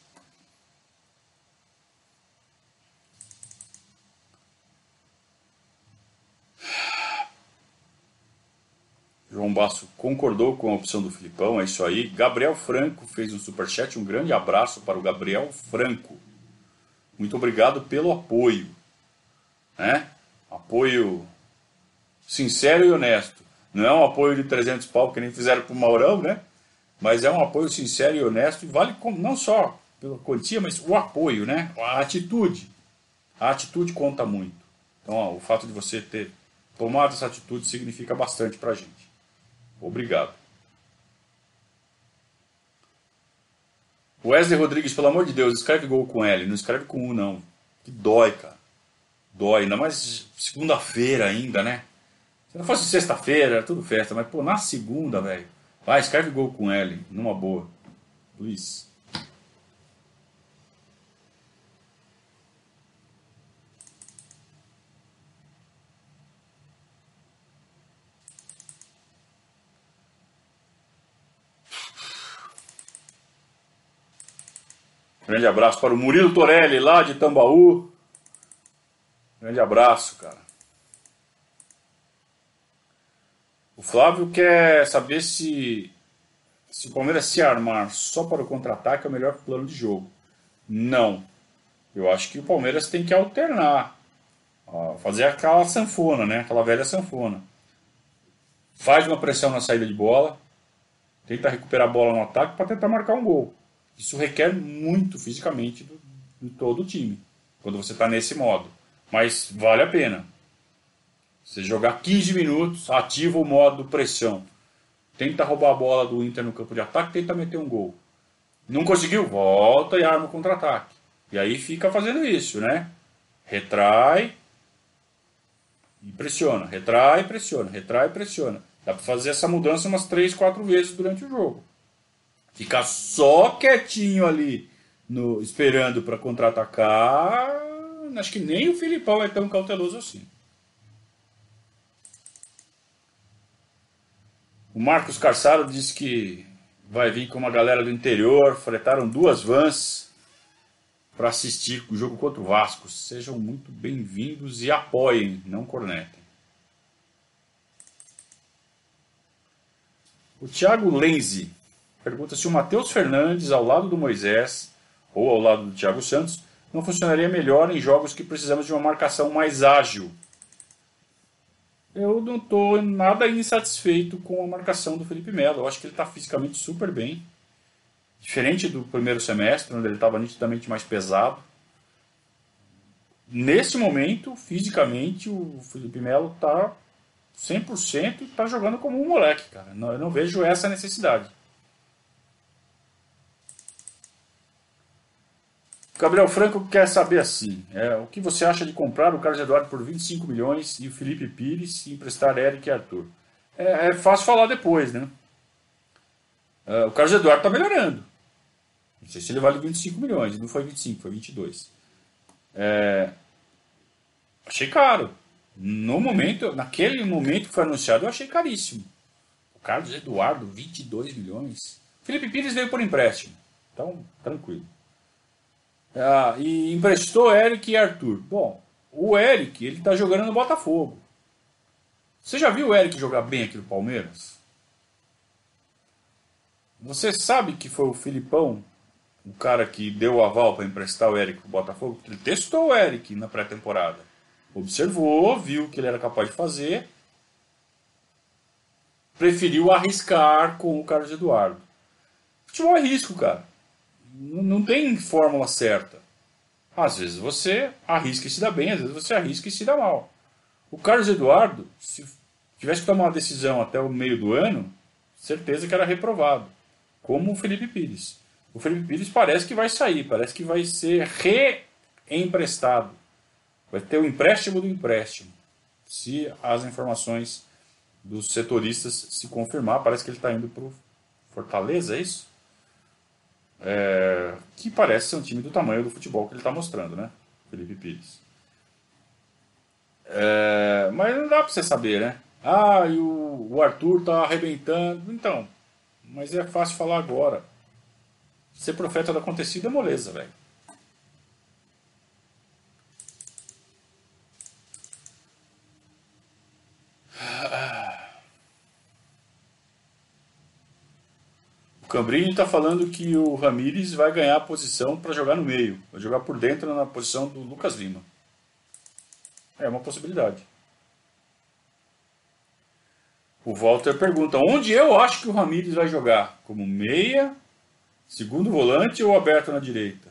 João Basso concordou com a opção do Filipão, é isso aí. Gabriel Franco fez um superchat, um grande abraço para o Gabriel Franco. Muito obrigado pelo apoio. Né? Apoio sincero e honesto. Não é um apoio de 300 pau que nem fizeram para o Maurão, né? Mas é um apoio sincero e honesto e vale não só pela quantia, mas o apoio, né? A atitude. A atitude conta muito. Então, o fato de você ter tomado essa atitude significa bastante para a gente. Obrigado. Wesley Rodrigues, pelo amor de Deus, escreve gol com L, não escreve com U, não. Que dói, cara. Dói, ainda mais segunda-feira ainda, né? Se não fosse sexta-feira, era tudo festa, mas pô, na segunda, velho. Vai, escreve gol com L, numa boa. Luiz. Grande abraço para o Murilo Torelli, lá de Tambaú. Grande abraço, cara. O Flávio quer saber se o Palmeiras se armar só para o contra-ataque é o melhor plano de jogo. Não. Eu acho que o Palmeiras tem que alternar. Fazer aquela sanfona, né? Aquela velha sanfona. Faz uma pressão na saída de bola. Tenta recuperar a bola no ataque para tentar marcar um gol. Isso requer muito fisicamente de todo o time. Quando você está nesse modo. Mas vale a pena. Você jogar 15 minutos, ativa o modo pressão. Tenta roubar a bola do Inter no campo de ataque, tenta meter um gol. Não conseguiu? Volta e arma o contra-ataque. E aí fica fazendo isso, né? Retrai e pressiona. Retrai e pressiona. Retrai e pressiona. Dá para fazer essa mudança umas 3, 4 vezes durante o jogo. Ficar só quietinho ali, esperando para contra-atacar, acho que nem o Filipão é tão cauteloso assim. O Marcos Carçaro disse que vai vir com uma galera do interior, fretaram 2 vans para assistir o jogo contra o Vasco. Sejam muito bem-vindos e apoiem, não cornetem. O Thiago Lenzi pergunta se o Matheus Fernandes ao lado do Moisés ou ao lado do Thiago Santos não funcionaria melhor em jogos que precisamos de uma marcação mais ágil. Eu não estou nada insatisfeito com a marcação do Felipe Melo. Eu acho que ele está fisicamente super bem. Diferente do primeiro semestre, onde ele estava nitidamente mais pesado. Nesse momento, fisicamente, o Felipe Melo está 100% e está jogando como um moleque, cara. Eu não vejo essa necessidade. Gabriel Franco quer saber assim, o que você acha de comprar o Carlos Eduardo por 25 milhões e o Felipe Pires e emprestar Eric e Arthur? É fácil falar depois, né? O Carlos Eduardo está melhorando. Não sei se ele vale 25 milhões, não foi 25, foi 22. Achei caro. Naquele momento que foi anunciado, eu achei caríssimo. O Carlos Eduardo, 22 milhões. Felipe Pires veio por empréstimo. Então, tranquilo. E emprestou Eric e Arthur. Bom, o Eric, ele tá jogando no Botafogo. Você já viu o Eric jogar bem aqui no Palmeiras? Você sabe que foi o Filipão, o cara que deu o aval para emprestar o Eric pro Botafogo? Ele testou o Eric na pré-temporada. Observou, viu o que ele era capaz de fazer. Preferiu arriscar com o Carlos Eduardo. Futebol é risco, cara. Não tem fórmula certa. Às vezes você arrisca e se dá bem, às vezes você arrisca e se dá mal. O Carlos Eduardo, se tivesse que tomar uma decisão até o meio do ano, certeza que era reprovado. Como o Felipe Pires. O Felipe Pires parece que vai sair, parece que vai ser reemprestado. Vai ter o empréstimo do empréstimo. Se as informações dos setoristas se confirmar, parece que ele está indo para o Fortaleza, é isso? Que parece ser um time do tamanho do futebol que ele está mostrando, né? Felipe Pires. Mas não dá para você saber, né? E o Arthur tá arrebentando. Então, mas é fácil falar agora. Ser profeta do acontecido é moleza, velho. O Cambrini está falando que o Ramires vai ganhar a posição para jogar no meio. Vai jogar por dentro na posição do Lucas Lima. É uma possibilidade. O Walter pergunta, onde eu acho que o Ramires vai jogar? Como meia, segundo volante ou aberto na direita?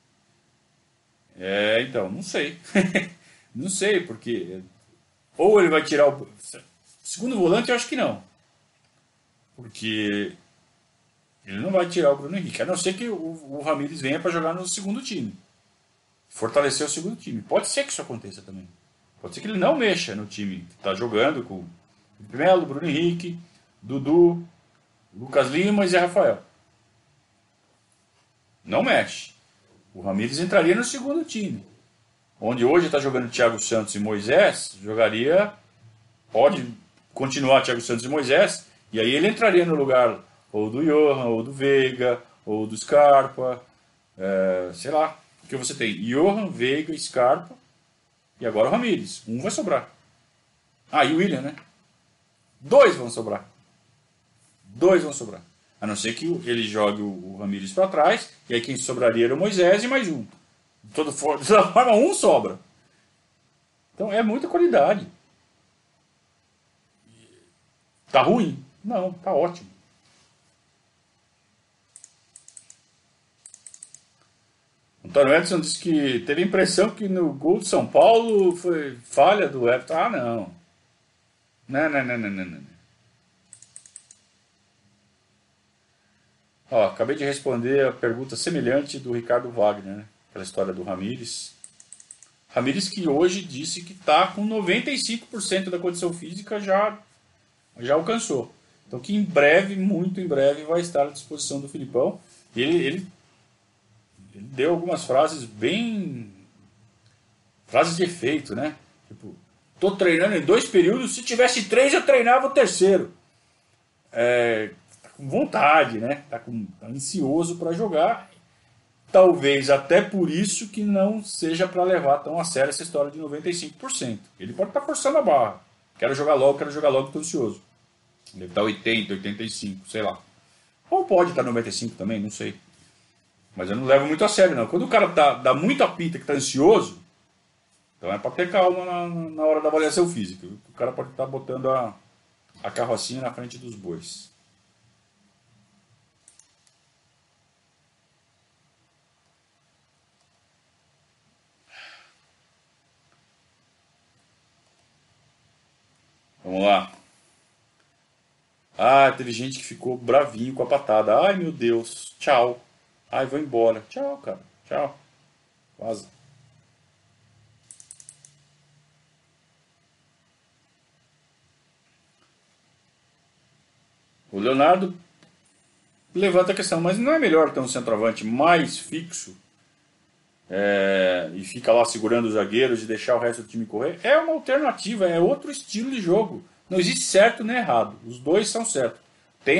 Então, não sei. Não sei, porque... Ou ele vai tirar o... Segundo volante, eu acho que não. Porque... Ele não vai tirar o Bruno Henrique, a não ser que o Ramires venha para jogar no segundo time. Fortalecer o segundo time. Pode ser que isso aconteça também. Pode ser que ele não mexa no time que está jogando com o Felipe Melo, Bruno Henrique, Dudu, Lucas Lima e Zé Rafael. Não mexe. O Ramires entraria no segundo time. Onde hoje está jogando Thiago Santos e Moisés, jogaria... Pode continuar Thiago Santos e Moisés, e aí ele entraria no lugar... ou do Johan, ou do Veiga, ou do Scarpa, sei lá, porque você tem Johan, Veiga, Scarpa e agora o Ramires. Um vai sobrar. Ah, e o William, né? Dois vão sobrar. Dois vão sobrar. A não ser que ele jogue o Ramires para trás, e aí quem sobraria era o Moisés e mais um. De toda forma, um sobra. Então é muita qualidade. Tá ruim? Não, tá ótimo. Antônio Edson disse que teve a impressão que no gol de São Paulo foi falha do Everton. Ah, não. Não, não, não, não, não, não. Ó, acabei de responder a pergunta semelhante do Ricardo Wagner, né? Aquela história do Ramires. Ramires que hoje disse que está com 95% da condição física já alcançou. Então que em breve, muito em breve, vai estar à disposição do Filipão. Ele deu algumas frases bem... frases de efeito, né? Tipo, tô treinando em 2 períodos, se tivesse 3 eu treinava o terceiro. Tá com vontade, né? Tá ansioso para jogar. Talvez até por isso que não seja para levar tão a sério essa história de 95%. Ele pode estar forçando a barra. Quero jogar logo, estou ansioso. Deve estar 80, 85, sei lá. Ou pode estar 95 também, não sei. Mas eu não levo muito a sério, não. Quando o cara dá muita pinta que está ansioso, então é para ter calma na hora da avaliação física. O cara pode estar botando a carrocinha na frente dos bois. Vamos lá. Ah, teve gente que ficou bravinho com a patada. Ai, meu Deus. Tchau. Ai, vou embora. Tchau, cara. Tchau. Vaza. O Leonardo levanta a questão, mas não é melhor ter um centroavante mais fixo e fica lá segurando os zagueiros e deixar o resto do time correr? É uma alternativa, é outro estilo de jogo. Não existe certo nem errado. Os dois são certos. Tem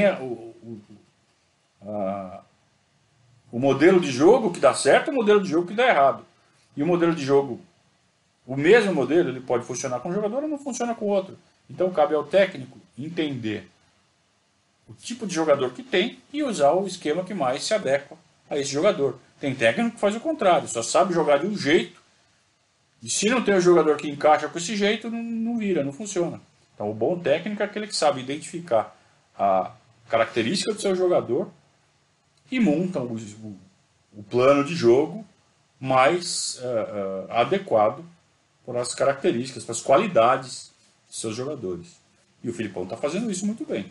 o modelo de jogo que dá certo e o modelo de jogo que dá errado. E o modelo de jogo, o mesmo modelo, ele pode funcionar com um jogador ou não funciona com o outro. Então cabe ao técnico entender o tipo de jogador que tem e usar o esquema que mais se adequa a esse jogador. Tem técnico que faz o contrário, só sabe jogar de um jeito, e se não tem um jogador que encaixa com esse jeito, não vira, não funciona. Então o bom técnico é aquele que sabe identificar a característica do seu jogador e monta o plano de jogo mais adequado para as características, para as qualidades dos seus jogadores. E o Filipão está fazendo isso muito bem.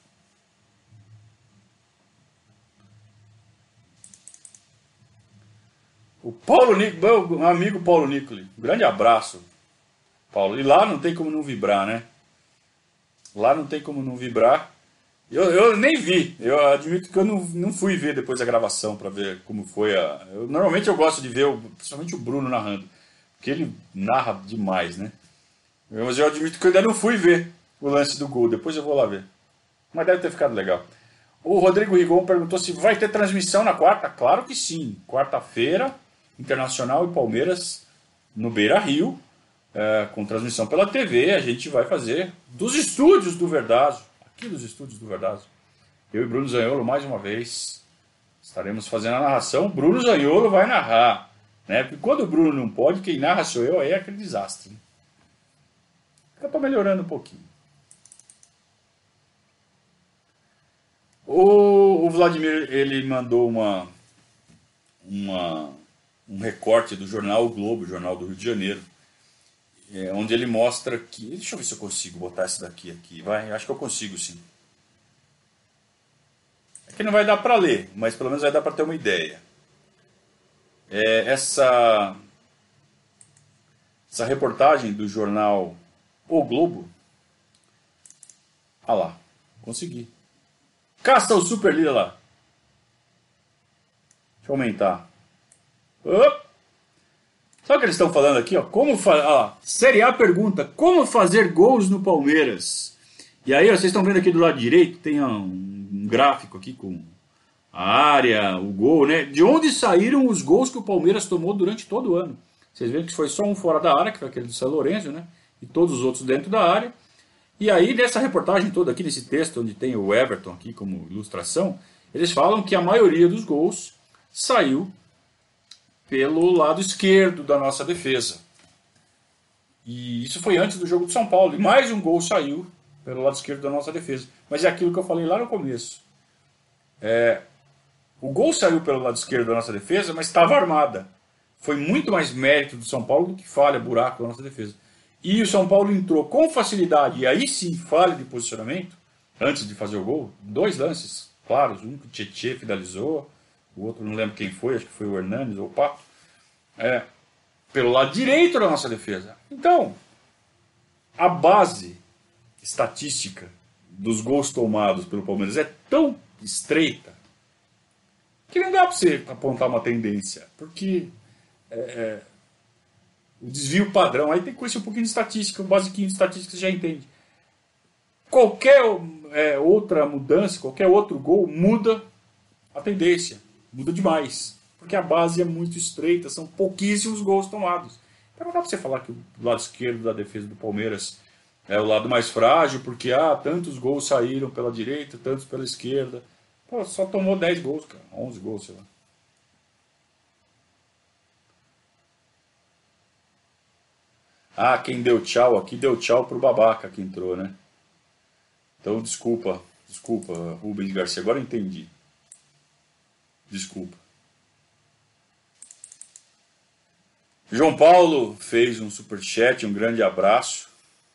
O Paulo meu amigo Paulo Nicoli, um grande abraço, Paulo. E lá não tem como não vibrar, né? Lá não tem como não vibrar. Eu nem vi, eu admito que eu não fui ver depois da gravação para ver como foi normalmente eu gosto de ver, principalmente o Bruno narrando, porque ele narra demais, né? Mas eu admito que eu ainda não fui ver o lance do gol, depois eu vou lá ver. Mas deve ter ficado legal. O Rodrigo Rigon perguntou se vai ter transmissão na quarta. Claro que sim. Quarta-feira, Internacional e Palmeiras no Beira-Rio, com transmissão pela TV. A gente vai fazer dos estúdios do Verdazo. Aqui dos estúdios do Verdazo. Eu e Bruno Zaniolo, mais uma vez, estaremos fazendo a narração. Bruno Zaniolo vai narrar. Né? Porque quando o Bruno não pode, quem narra sou eu, aí é aquele desastre. Né? Eu estou melhorando um pouquinho. O Vladimir, ele mandou um recorte do jornal O Globo, jornal do Rio de Janeiro, onde ele mostra que... Deixa eu ver se eu consigo botar essa daqui aqui. Acho que eu consigo sim. É que não vai dar para ler, mas pelo menos vai dar para ter uma ideia. Essa reportagem do jornal O Globo... Ah lá, consegui. Caça o super líder lá. Deixa eu aumentar. Sabe o que eles estão falando aqui? Ó? Série A pergunta: como fazer gols no Palmeiras? E aí, ó, vocês estão vendo aqui do lado direito, tem um gráfico aqui com a área, o gol, né? De onde saíram os gols que o Palmeiras tomou durante todo o ano? Vocês veem que foi só um fora da área, que foi aquele do São Lourenço, né? E todos os outros dentro da área. E aí, nessa reportagem toda aqui, nesse texto, onde tem o Everton aqui como ilustração, eles falam que a maioria dos gols saiu pelo lado esquerdo da nossa defesa. E isso foi antes do jogo de São Paulo. E mais um gol saiu pelo lado esquerdo da nossa defesa. Mas é aquilo que eu falei lá no começo. O gol saiu pelo lado esquerdo da nossa defesa, mas estava armada. Foi muito mais mérito do São Paulo do que falha, buraco da nossa defesa. E o São Paulo entrou com facilidade, e aí sim falha de posicionamento, antes de fazer o gol. 2 lances claros, um que o Tietê finalizou, o outro não lembro quem foi, acho que foi o Hernanes ou o Pato. Pelo lado direito da nossa defesa. Então, a base estatística dos gols tomados pelo Palmeiras é tão estreita que não dá para você apontar uma tendência, porque o desvio padrão, aí tem que conhecer um pouquinho de estatística, um basiquinho de estatística você já entende. Qualquer outra mudança, qualquer outro gol muda a tendência, muda demais, porque a base é muito estreita, são pouquíssimos gols tomados. Então não dá para você falar que o lado esquerdo da defesa do Palmeiras é o lado mais frágil, porque tantos gols saíram pela direita, tantos pela esquerda. Pô, só tomou 10 gols, cara. 11 gols, sei lá. Quem deu tchau aqui deu tchau pro babaca que entrou, né? Então, desculpa, Rubens Garcia. Agora eu entendi. Desculpa. João Paulo fez um superchat, um grande abraço.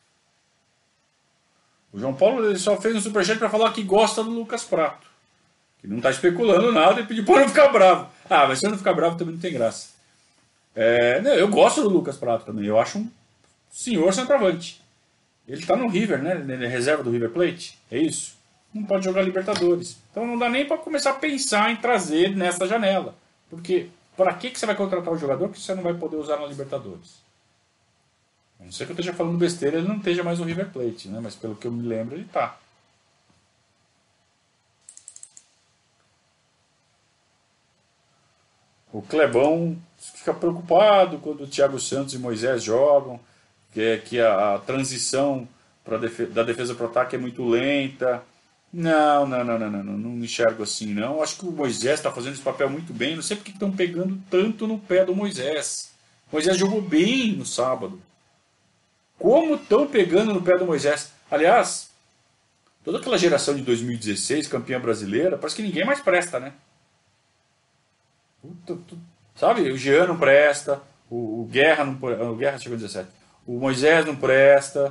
O João Paulo ele só fez um superchat para falar que gosta do Lucas Prato. Que não está especulando nada e pediu para não ficar bravo. Mas se eu não ficar bravo também não tem graça. Eu gosto do Lucas Prato também. Eu acho um senhor centroavante. Ele está no River, né? Ele é reserva do River Plate. É isso? Não pode jogar Libertadores. Então não dá nem para começar a pensar em trazer nessa janela. Porque para que você vai contratar um jogador que você não vai poder usar na Libertadores? A não ser que eu esteja falando besteira, ele não esteja mais no River Plate, né? Mas pelo que eu me lembro, ele está. O Clebão fica preocupado quando o Thiago Santos e Moisés jogam, que a transição da defesa para o ataque é muito lenta. Não enxergo assim, não. Acho que o Moisés está fazendo esse papel muito bem. Não sei porque estão pegando tanto no pé do Moisés. O Moisés jogou bem no sábado. Como estão pegando no pé do Moisés? Aliás, toda aquela geração de 2016, campeã brasileira, parece que ninguém mais presta, né? Sabe, o Jean não presta, o Guerra não presta, o Guerra chegou em 17, o Moisés não presta.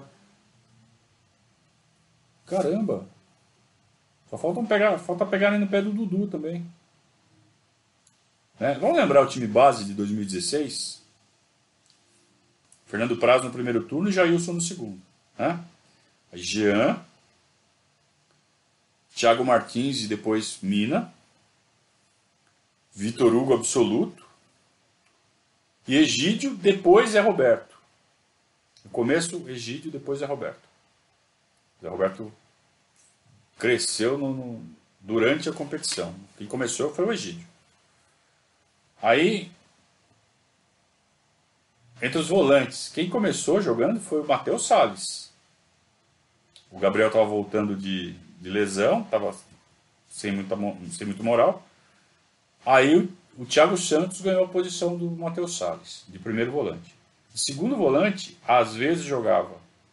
Caramba! Só falta pegarem no pé do Dudu também. Né? Vamos lembrar o time base de 2016? Fernando Praz no primeiro turno e Jailson no segundo. Né? Jean, Thiago Martins e depois Mina, Vitor Hugo absoluto, e Egídio, depois é Roberto. No começo, Egídio, depois é Roberto. Zé Roberto cresceu durante a competição. Quem começou foi o Egídio. Aí, entre os volantes, quem começou jogando foi o Matheus Salles. O Gabriel estava voltando de lesão, estava sem muito moral. Aí o Thiago Santos ganhou a posição do Matheus Salles, de primeiro volante. O segundo volante, às vezes jogava.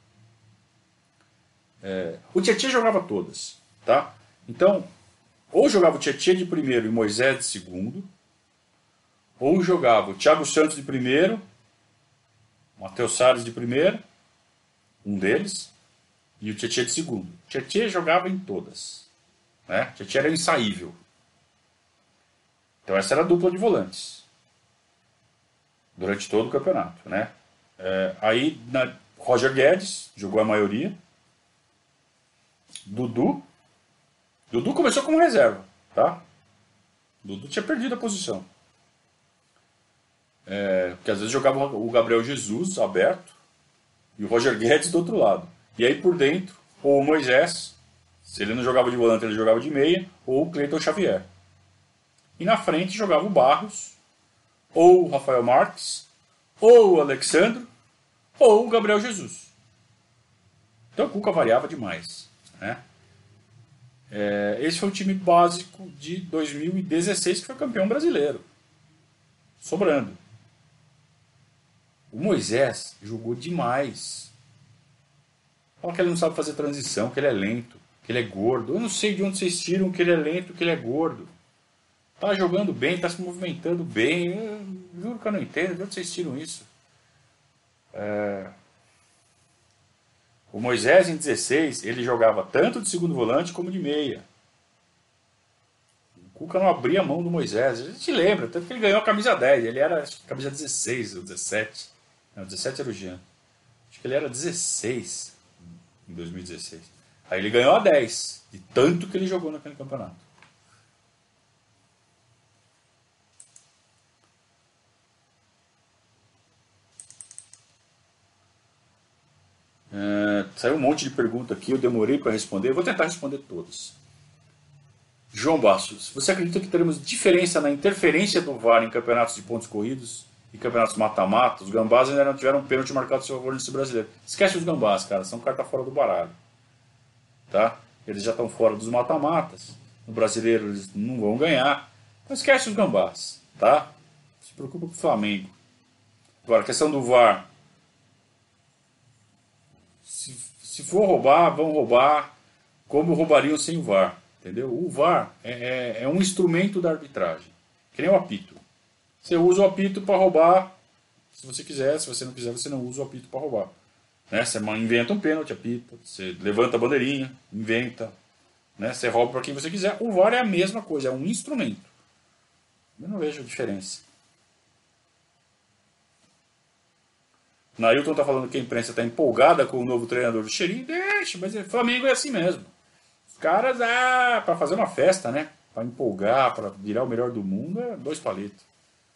O Tietê jogava todas, tá? Então, ou jogava o Tietê de primeiro e Moisés de segundo, ou jogava o Thiago Santos de primeiro, Matheus Salles de primeiro, um deles, e o Tietê de segundo. O Tietê jogava em todas, né? O Tietê era insaível. Então essa era a dupla de volantes durante todo o campeonato, né? Aí Roger Guedes jogou a maioria. Dudu começou como reserva, tá? Dudu tinha perdido a posição. Porque às vezes jogava o Gabriel Jesus aberto e o Roger Guedes do outro lado. E aí por dentro, ou o Moisés, se ele não jogava de volante, ele jogava de meia, ou o Cleiton Xavier. e na frente jogava o Barros, ou o Rafael Marques, ou o Alexandro, ou o Gabriel Jesus. Então o Cuca variava demais, né? Esse foi o time básico de 2016, que foi campeão brasileiro. Sobrando. O Moisés jogou demais. Fala que ele não sabe fazer transição, que ele é lento, que ele é gordo. Eu não sei de onde vocês tiram que ele é lento, que ele é gordo. Tá jogando bem, tá se movimentando bem. Eu juro que eu não entendo. De onde vocês tiram isso? O Moisés, em 16, ele jogava tanto de segundo volante como de meia. O Cuca não abria a mão do Moisés. A gente lembra, tanto que ele ganhou a camisa 10. Ele era, acho que, camisa 16 ou 17. Não, 17 era o Jean. Acho que ele era 16 em 2016. Aí ele ganhou a 10, de tanto que ele jogou naquele campeonato. Saiu um monte de pergunta aqui, eu demorei para responder. Eu vou tentar responder todas. João Bastos, você acredita que teremos diferença na interferência do VAR em campeonatos de pontos corridos e campeonatos mata-mata? Os gambás ainda não tiveram um pênalti marcado a seu favor nesse brasileiro. Esquece os gambás, cara, são carta fora do baralho. Tá? Eles já estão fora dos mata-matas. No brasileiro eles não vão ganhar. Então esquece os gambás, tá? Se preocupa com o Flamengo. Agora, a questão do VAR. Se for roubar, vão roubar como roubariam sem o VAR. Entendeu? O VAR é um instrumento da arbitragem. Que nem o apito. Você usa o apito para roubar se você quiser. Se você não quiser, você não usa o apito para roubar. Né? Você inventa um pênalti, apita. Você levanta a bandeirinha, inventa. Né? Você rouba para quem você quiser. O VAR é a mesma coisa, é um instrumento. Eu não vejo diferença. Nailton está falando que a imprensa está empolgada com o novo treinador do Cheirinho. Deixa, mas o Flamengo é assim mesmo. Os caras, para fazer uma festa, né? Para empolgar, para virar o melhor do mundo, é 2 palitos.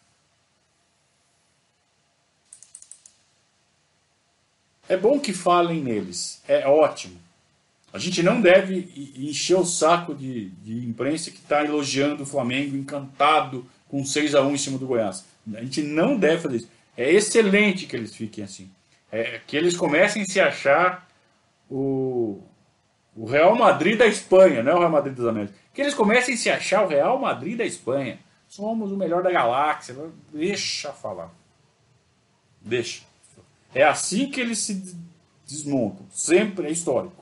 É bom que falem neles, é ótimo. A gente não deve encher o saco de imprensa que está elogiando o Flamengo, encantado com 6-1 em cima do Goiás. A gente não deve fazer isso. É excelente que eles fiquem assim. Que eles comecem a se achar o Real Madrid da Espanha, não é o Real Madrid das Américas. Que eles comecem a se achar o Real Madrid da Espanha. Somos o melhor da galáxia. Deixa falar. Deixa. É assim que eles se desmontam. Sempre é histórico.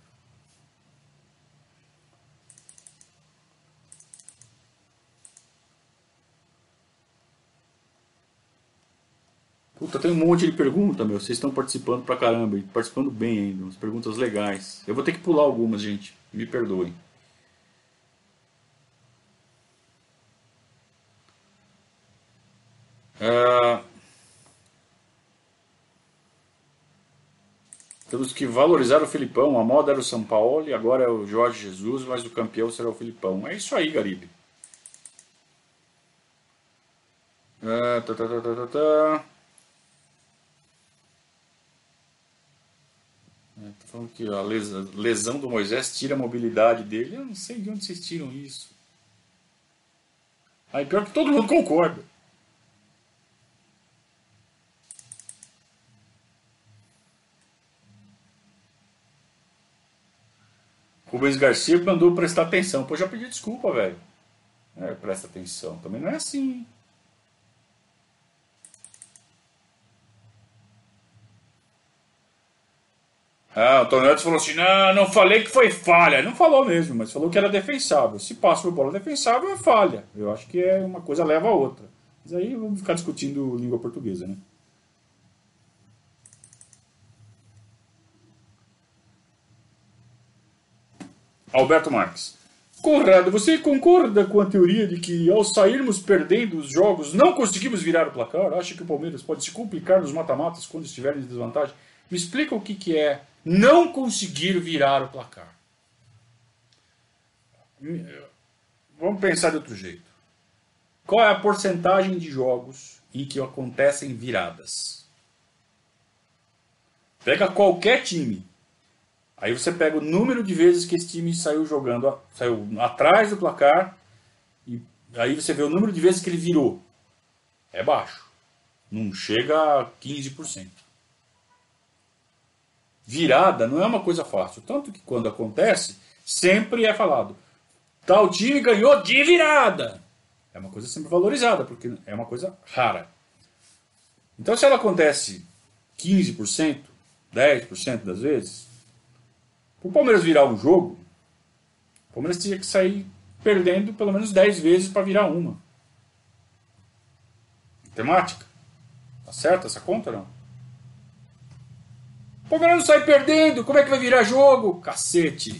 Puta, tem um monte de pergunta, meu. Vocês estão participando pra caramba. E participando bem ainda. Umas perguntas legais. Eu vou ter que pular algumas, gente. Me perdoem. Ah, temos que valorizar o Filipão. A moda era o São Paulo e agora é o Jorge Jesus, mas o campeão será o Filipão. É isso aí, Garibe. Ah, tá, tá, tá, tá, tá, tá. Tá falando que a lesão do Moisés tira a mobilidade dele. Eu não sei de onde vocês tiram isso. Aí pior que todo mundo concorda. Rubens Garcia mandou prestar atenção. Pô, já pedi desculpa, velho. Presta atenção. Também não é assim, hein? Ah, o Antônio falou assim: não, não falei que foi falha. Não falou mesmo, mas falou que era defensável. Se passa por bola defensável, é falha. Eu acho que é uma coisa leva a outra. Mas aí vamos ficar discutindo língua portuguesa, né? Alberto Marques. Conrado, você concorda com a teoria de que ao sairmos perdendo os jogos não conseguimos virar o placar? Acha que o Palmeiras pode se complicar nos mata-matas quando estiver em desvantagem? Me explica o que é não conseguir virar o placar. Vamos pensar de outro jeito. Qual é a porcentagem de jogos em que acontecem viradas? Pega qualquer time. Aí você pega o número de vezes que esse time saiu jogando, saiu atrás do placar e Aí você vê o número de vezes que ele virou. É baixo. Não chega a 15%. Virada não é uma coisa fácil. Tanto que quando acontece, sempre é falado: tal time ganhou de virada. É uma coisa sempre valorizada, porque é uma coisa rara. Então, se ela acontece 15%, 10% das vezes, para o Palmeiras virar um jogo, o Palmeiras tinha que sair perdendo pelo menos 10 vezes para virar uma. Matemática. Tá certo essa conta ou não? O Palmeiras não sai perdendo, como é que vai virar jogo? Cacete.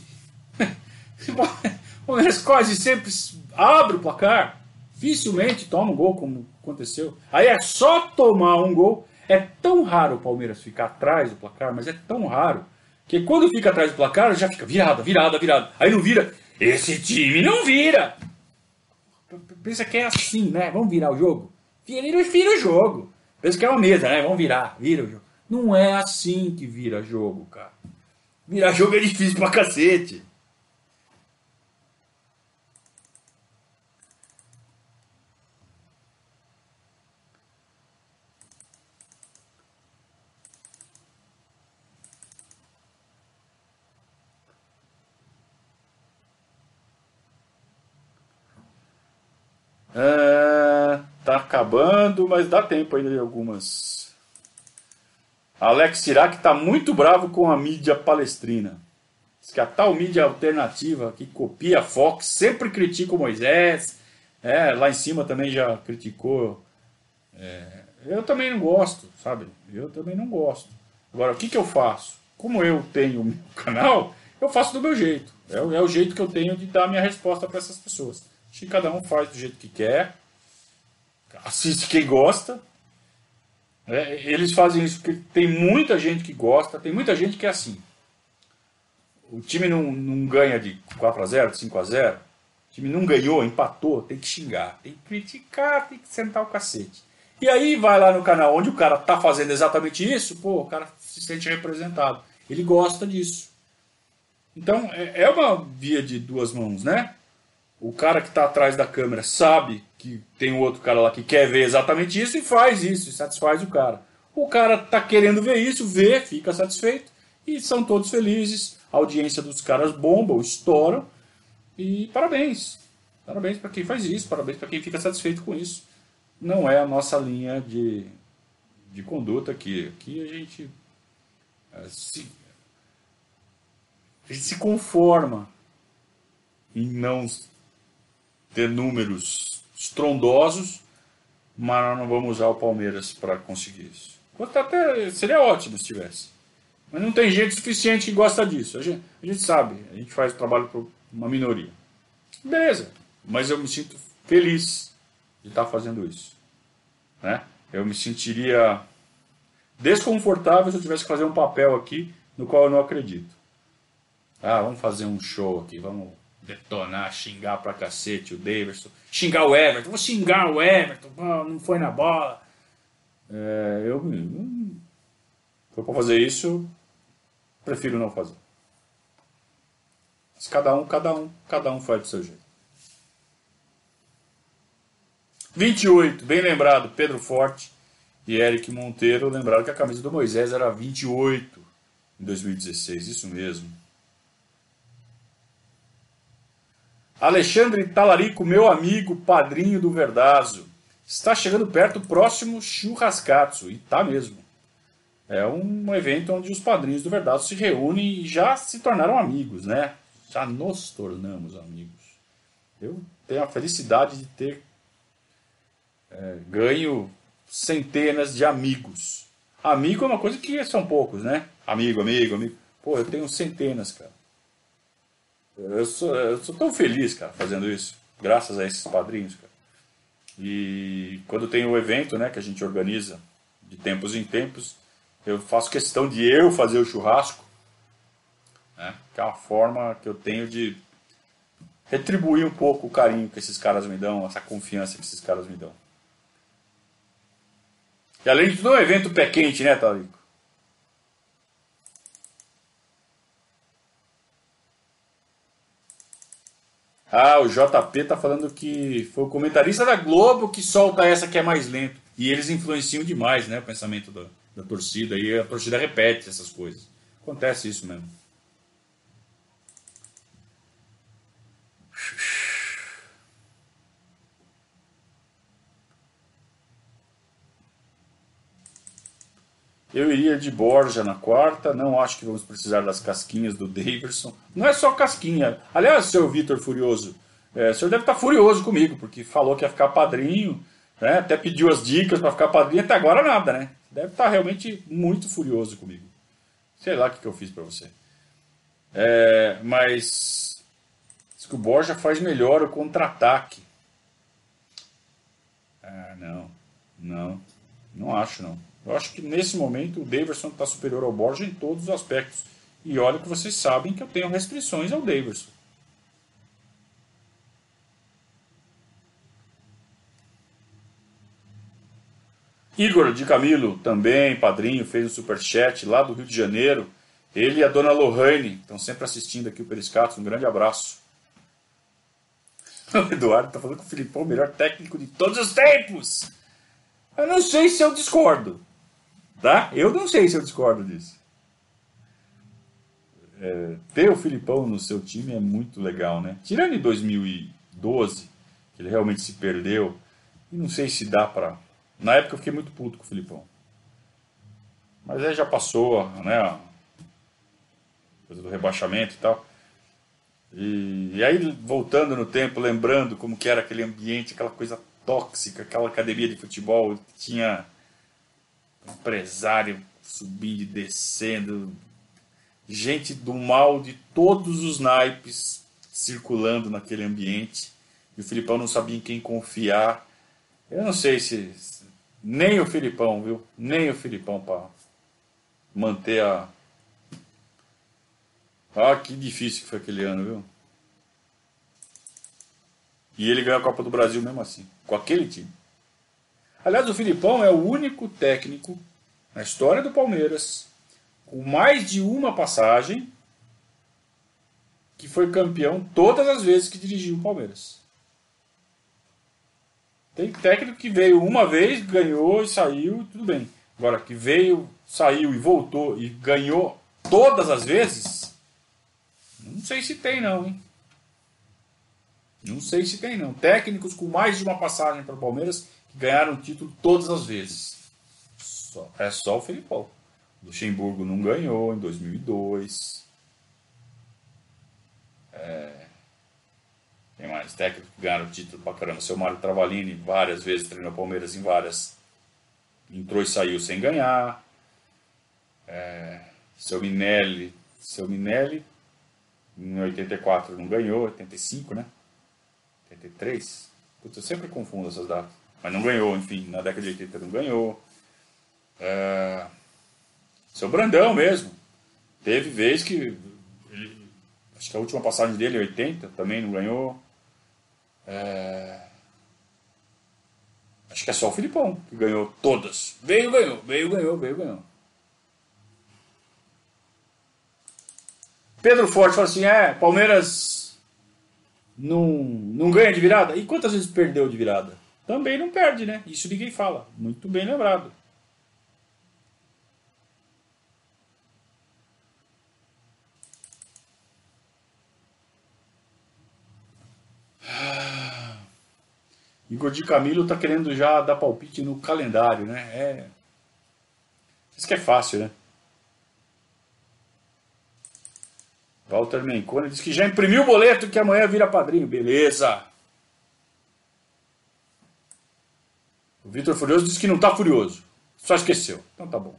O Palmeiras quase sempre abre o placar. Dificilmente toma um gol como aconteceu. Aí é só tomar um gol. É tão raro o Palmeiras ficar atrás do placar, mas é tão raro, que quando fica atrás do placar já fica virada, virada, virada. Aí não vira. Esse time não vira. Pensa que é assim, né? Vamos virar o jogo? Vira o jogo. Pensa que é uma mesa, né? Vamos virar, vira o jogo. Não é assim que vira jogo, cara. Virar jogo é difícil pra cacete. Tá acabando, mas dá tempo ainda de algumas. Alex Sirac tá muito bravo com a mídia palestrina. Diz que a tal mídia alternativa que copia a Fox sempre critica o Moisés. Lá em cima também já criticou. Eu também não gosto, sabe? Eu também não gosto. Agora, o que eu faço? Como eu tenho o meu canal, eu faço do meu jeito. É o jeito que eu tenho de dar a minha resposta para essas pessoas. Acho que cada um faz do jeito que quer. Assiste quem gosta. Eles fazem isso porque tem muita gente que gosta, tem muita gente que é assim. O time não ganha de 4-0, de 5-0. O time não ganhou, empatou, tem que xingar, tem que criticar, tem que sentar o cacete. E aí vai lá no canal onde o cara tá fazendo exatamente isso, pô, o cara se sente representado. Ele gosta disso. Então é uma via de duas mãos, né? O cara que está atrás da câmera sabe que tem um outro cara lá que quer ver exatamente isso e faz isso, e satisfaz o cara. O cara está querendo ver isso, vê, fica satisfeito e são todos felizes. A audiência dos caras bomba, estouram e parabéns. Parabéns para quem faz isso, parabéns para quem fica satisfeito com isso. Não é a nossa linha de conduta aqui. Aqui a gente se conforma em não ter números estrondosos, mas nós não vamos usar o Palmeiras para conseguir isso. Até seria ótimo se tivesse. Mas não tem gente suficiente que gosta disso. A gente sabe, a gente faz o trabalho para uma minoria. Beleza, mas eu me sinto feliz de estar fazendo isso. Né? Eu me sentiria desconfortável se eu tivesse que fazer um papel aqui no qual eu não acredito. Vamos fazer um show aqui, vamos detonar, xingar pra cacete o Davidson, xingar o Everton, vou xingar o Everton, não foi na bola. Foi pra fazer isso, prefiro não fazer. Mas cada um faz do seu jeito. 28, bem lembrado, Pedro Forte e Eric Monteiro lembraram que a camisa do Moisés era 28 em 2016, isso mesmo. Alexandre Talarico, meu amigo, padrinho do Verdazo. Está chegando perto o próximo Churrascatsu, e tá mesmo. É um evento onde os padrinhos do Verdazo se reúnem e já se tornaram amigos, né? Já nos tornamos amigos. Eu tenho a felicidade de ter ganho centenas de amigos. Amigo é uma coisa que são poucos, né? Amigo. Pô, eu tenho centenas, cara. Eu sou tão feliz, cara, fazendo isso, graças a esses padrinhos, cara. E quando tem o evento, né, que a gente organiza de tempos em tempos, eu faço questão de eu fazer o churrasco, né, que é uma forma que eu tenho de retribuir um pouco o carinho que esses caras me dão, essa confiança que esses caras me dão. E além de tudo, é um evento pé quente, né, Talico? Ah, o JP tá falando que foi o comentarista da Globo que solta essa que é mais lento. E eles influenciam demais, né, o pensamento da torcida. E a torcida repete essas coisas. Acontece isso mesmo. Eu iria de Borja na quarta. Não acho que vamos precisar das casquinhas do Daverson. Não é só casquinha. Aliás, seu Vitor Furioso, o senhor deve estar furioso comigo, porque falou que ia ficar padrinho, né? Até pediu as dicas para ficar padrinho, até agora nada, né? Deve estar realmente muito furioso comigo. Sei lá o que eu fiz para você. Mas diz que o Borja faz melhor o contra-ataque. Ah, não. Não. Não acho, não. Eu acho que nesse momento o Daverson está superior ao Borja em todos os aspectos. E olha que vocês sabem que eu tenho restrições ao Daverson. Igor de Camilo, também padrinho, fez um superchat lá do Rio de Janeiro. Ele e a dona Lohane estão sempre assistindo aqui o Periscatos. Um grande abraço. O Eduardo está falando que o Filipão é o melhor técnico de todos os tempos. Eu não sei se eu discordo. Tá? Eu não sei se eu discordo disso. Ter o Filipão no seu time é muito legal, né? Tirando em 2012, que ele realmente se perdeu, e não sei se dá pra. Na época eu fiquei muito puto com o Filipão. Mas aí já passou, né? A coisa do rebaixamento e tal. E aí, voltando no tempo, lembrando como que era aquele ambiente, aquela coisa tóxica, aquela academia de futebol que tinha empresário subindo e descendo, gente do mal de todos os naipes circulando naquele ambiente. E o Filipão não sabia em quem confiar. Eu não sei se. Nem o Filipão, viu? Nem o Filipão para manter a. Ah, que difícil que foi aquele ano, viu? E ele ganhou a Copa do Brasil mesmo assim, com aquele time. Aliás, o Filipão é o único técnico na história do Palmeiras com mais de uma passagem que foi campeão todas as vezes que dirigiu o Palmeiras. Tem técnico que veio uma vez, ganhou e saiu, tudo bem. Agora, que veio, saiu e voltou e ganhou todas as vezes, não sei se tem não, hein? Não sei se tem não. Técnicos com mais de uma passagem para o Palmeiras que ganharam o título todas as vezes. É só o Felipão. Luxemburgo não ganhou em 2002. Tem mais técnicos que ganharam o título pra caramba. O seu Mário Travalini várias vezes treinou o Palmeiras em várias. Entrou e saiu sem ganhar. Seu Minelli. Seu Minelli em 84 não ganhou, 85, né? 83. Putz, eu sempre confundo essas datas. Mas não ganhou, enfim, na década de 80 não ganhou. Seu Brandão mesmo. Teve vez que. Acho que a última passagem dele, 80, também não ganhou. Acho que é só o Filipão que ganhou todas. Veio, ganhou, veio, ganhou, veio, ganhou. Pedro Forte fala assim: Palmeiras não ganha de virada? E quantas vezes perdeu de virada? Também não perde, né? Isso ninguém fala. Muito bem lembrado. Igor de Camilo tá querendo já dar palpite no calendário, né? Isso que é fácil, né? Walter Menconi diz que já imprimiu o boleto que amanhã vira padrinho. Beleza. O Vitor Furioso diz que não tá furioso. Só esqueceu. Então tá bom.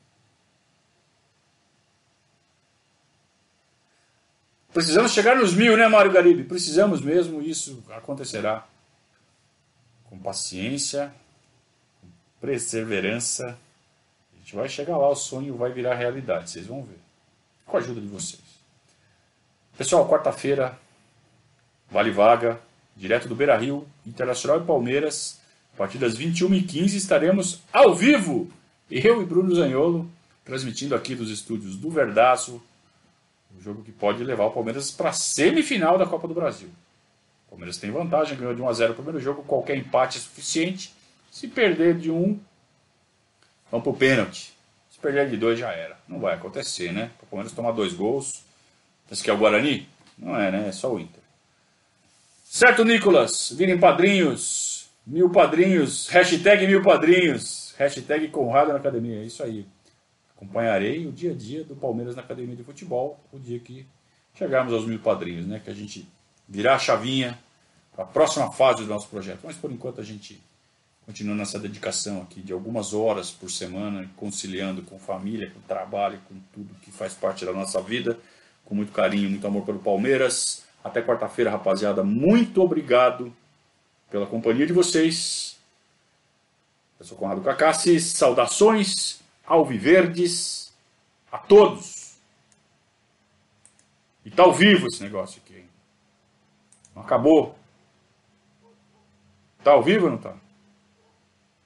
Precisamos chegar nos 1000, né, Mário Garibe? Precisamos mesmo, isso acontecerá. Com paciência, com perseverança. A gente vai chegar lá, o sonho vai virar realidade, vocês vão ver. Com a ajuda de vocês. Pessoal, quarta-feira, vale vaga, direto do Beira-Rio, Internacional e Palmeiras. A partir das 21h15 estaremos ao vivo. Eu e Bruno Zaniolo, transmitindo aqui dos estúdios do Verdaço, o jogo que pode levar o Palmeiras para a semifinal da Copa do Brasil. Palmeiras tem vantagem, ganhou de 1-0 o primeiro jogo, qualquer empate é suficiente. Se perder de 1, vamos pro pênalti. Se perder de 2 já era. Não vai acontecer, né? O Palmeiras tomar 2 gols. Esse que é o Guarani? Não é, né? É só o Inter. Certo, Nicolas? Virem padrinhos. 1000 padrinhos. Hashtag 1000 padrinhos. Hashtag Conrado na academia. É isso aí. Acompanharei o dia a dia do Palmeiras na academia de futebol. O dia que chegarmos aos 1000 padrinhos, né? Que a gente virar a chavinha para a próxima fase do nosso projeto. Mas por enquanto a gente continua nessa dedicação aqui de algumas horas por semana, conciliando com família, com trabalho, com tudo que faz parte da nossa vida. Com muito carinho, muito amor pelo Palmeiras. Até quarta-feira, rapaziada. Muito obrigado pela companhia de vocês. Eu sou Conrado Cacassi. Saudações alviverdes a todos. E tá ao vivo esse negócio aqui, hein? Não acabou. Tá ao vivo ou não tá?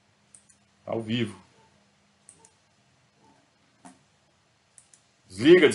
Tá ao vivo. Desliga.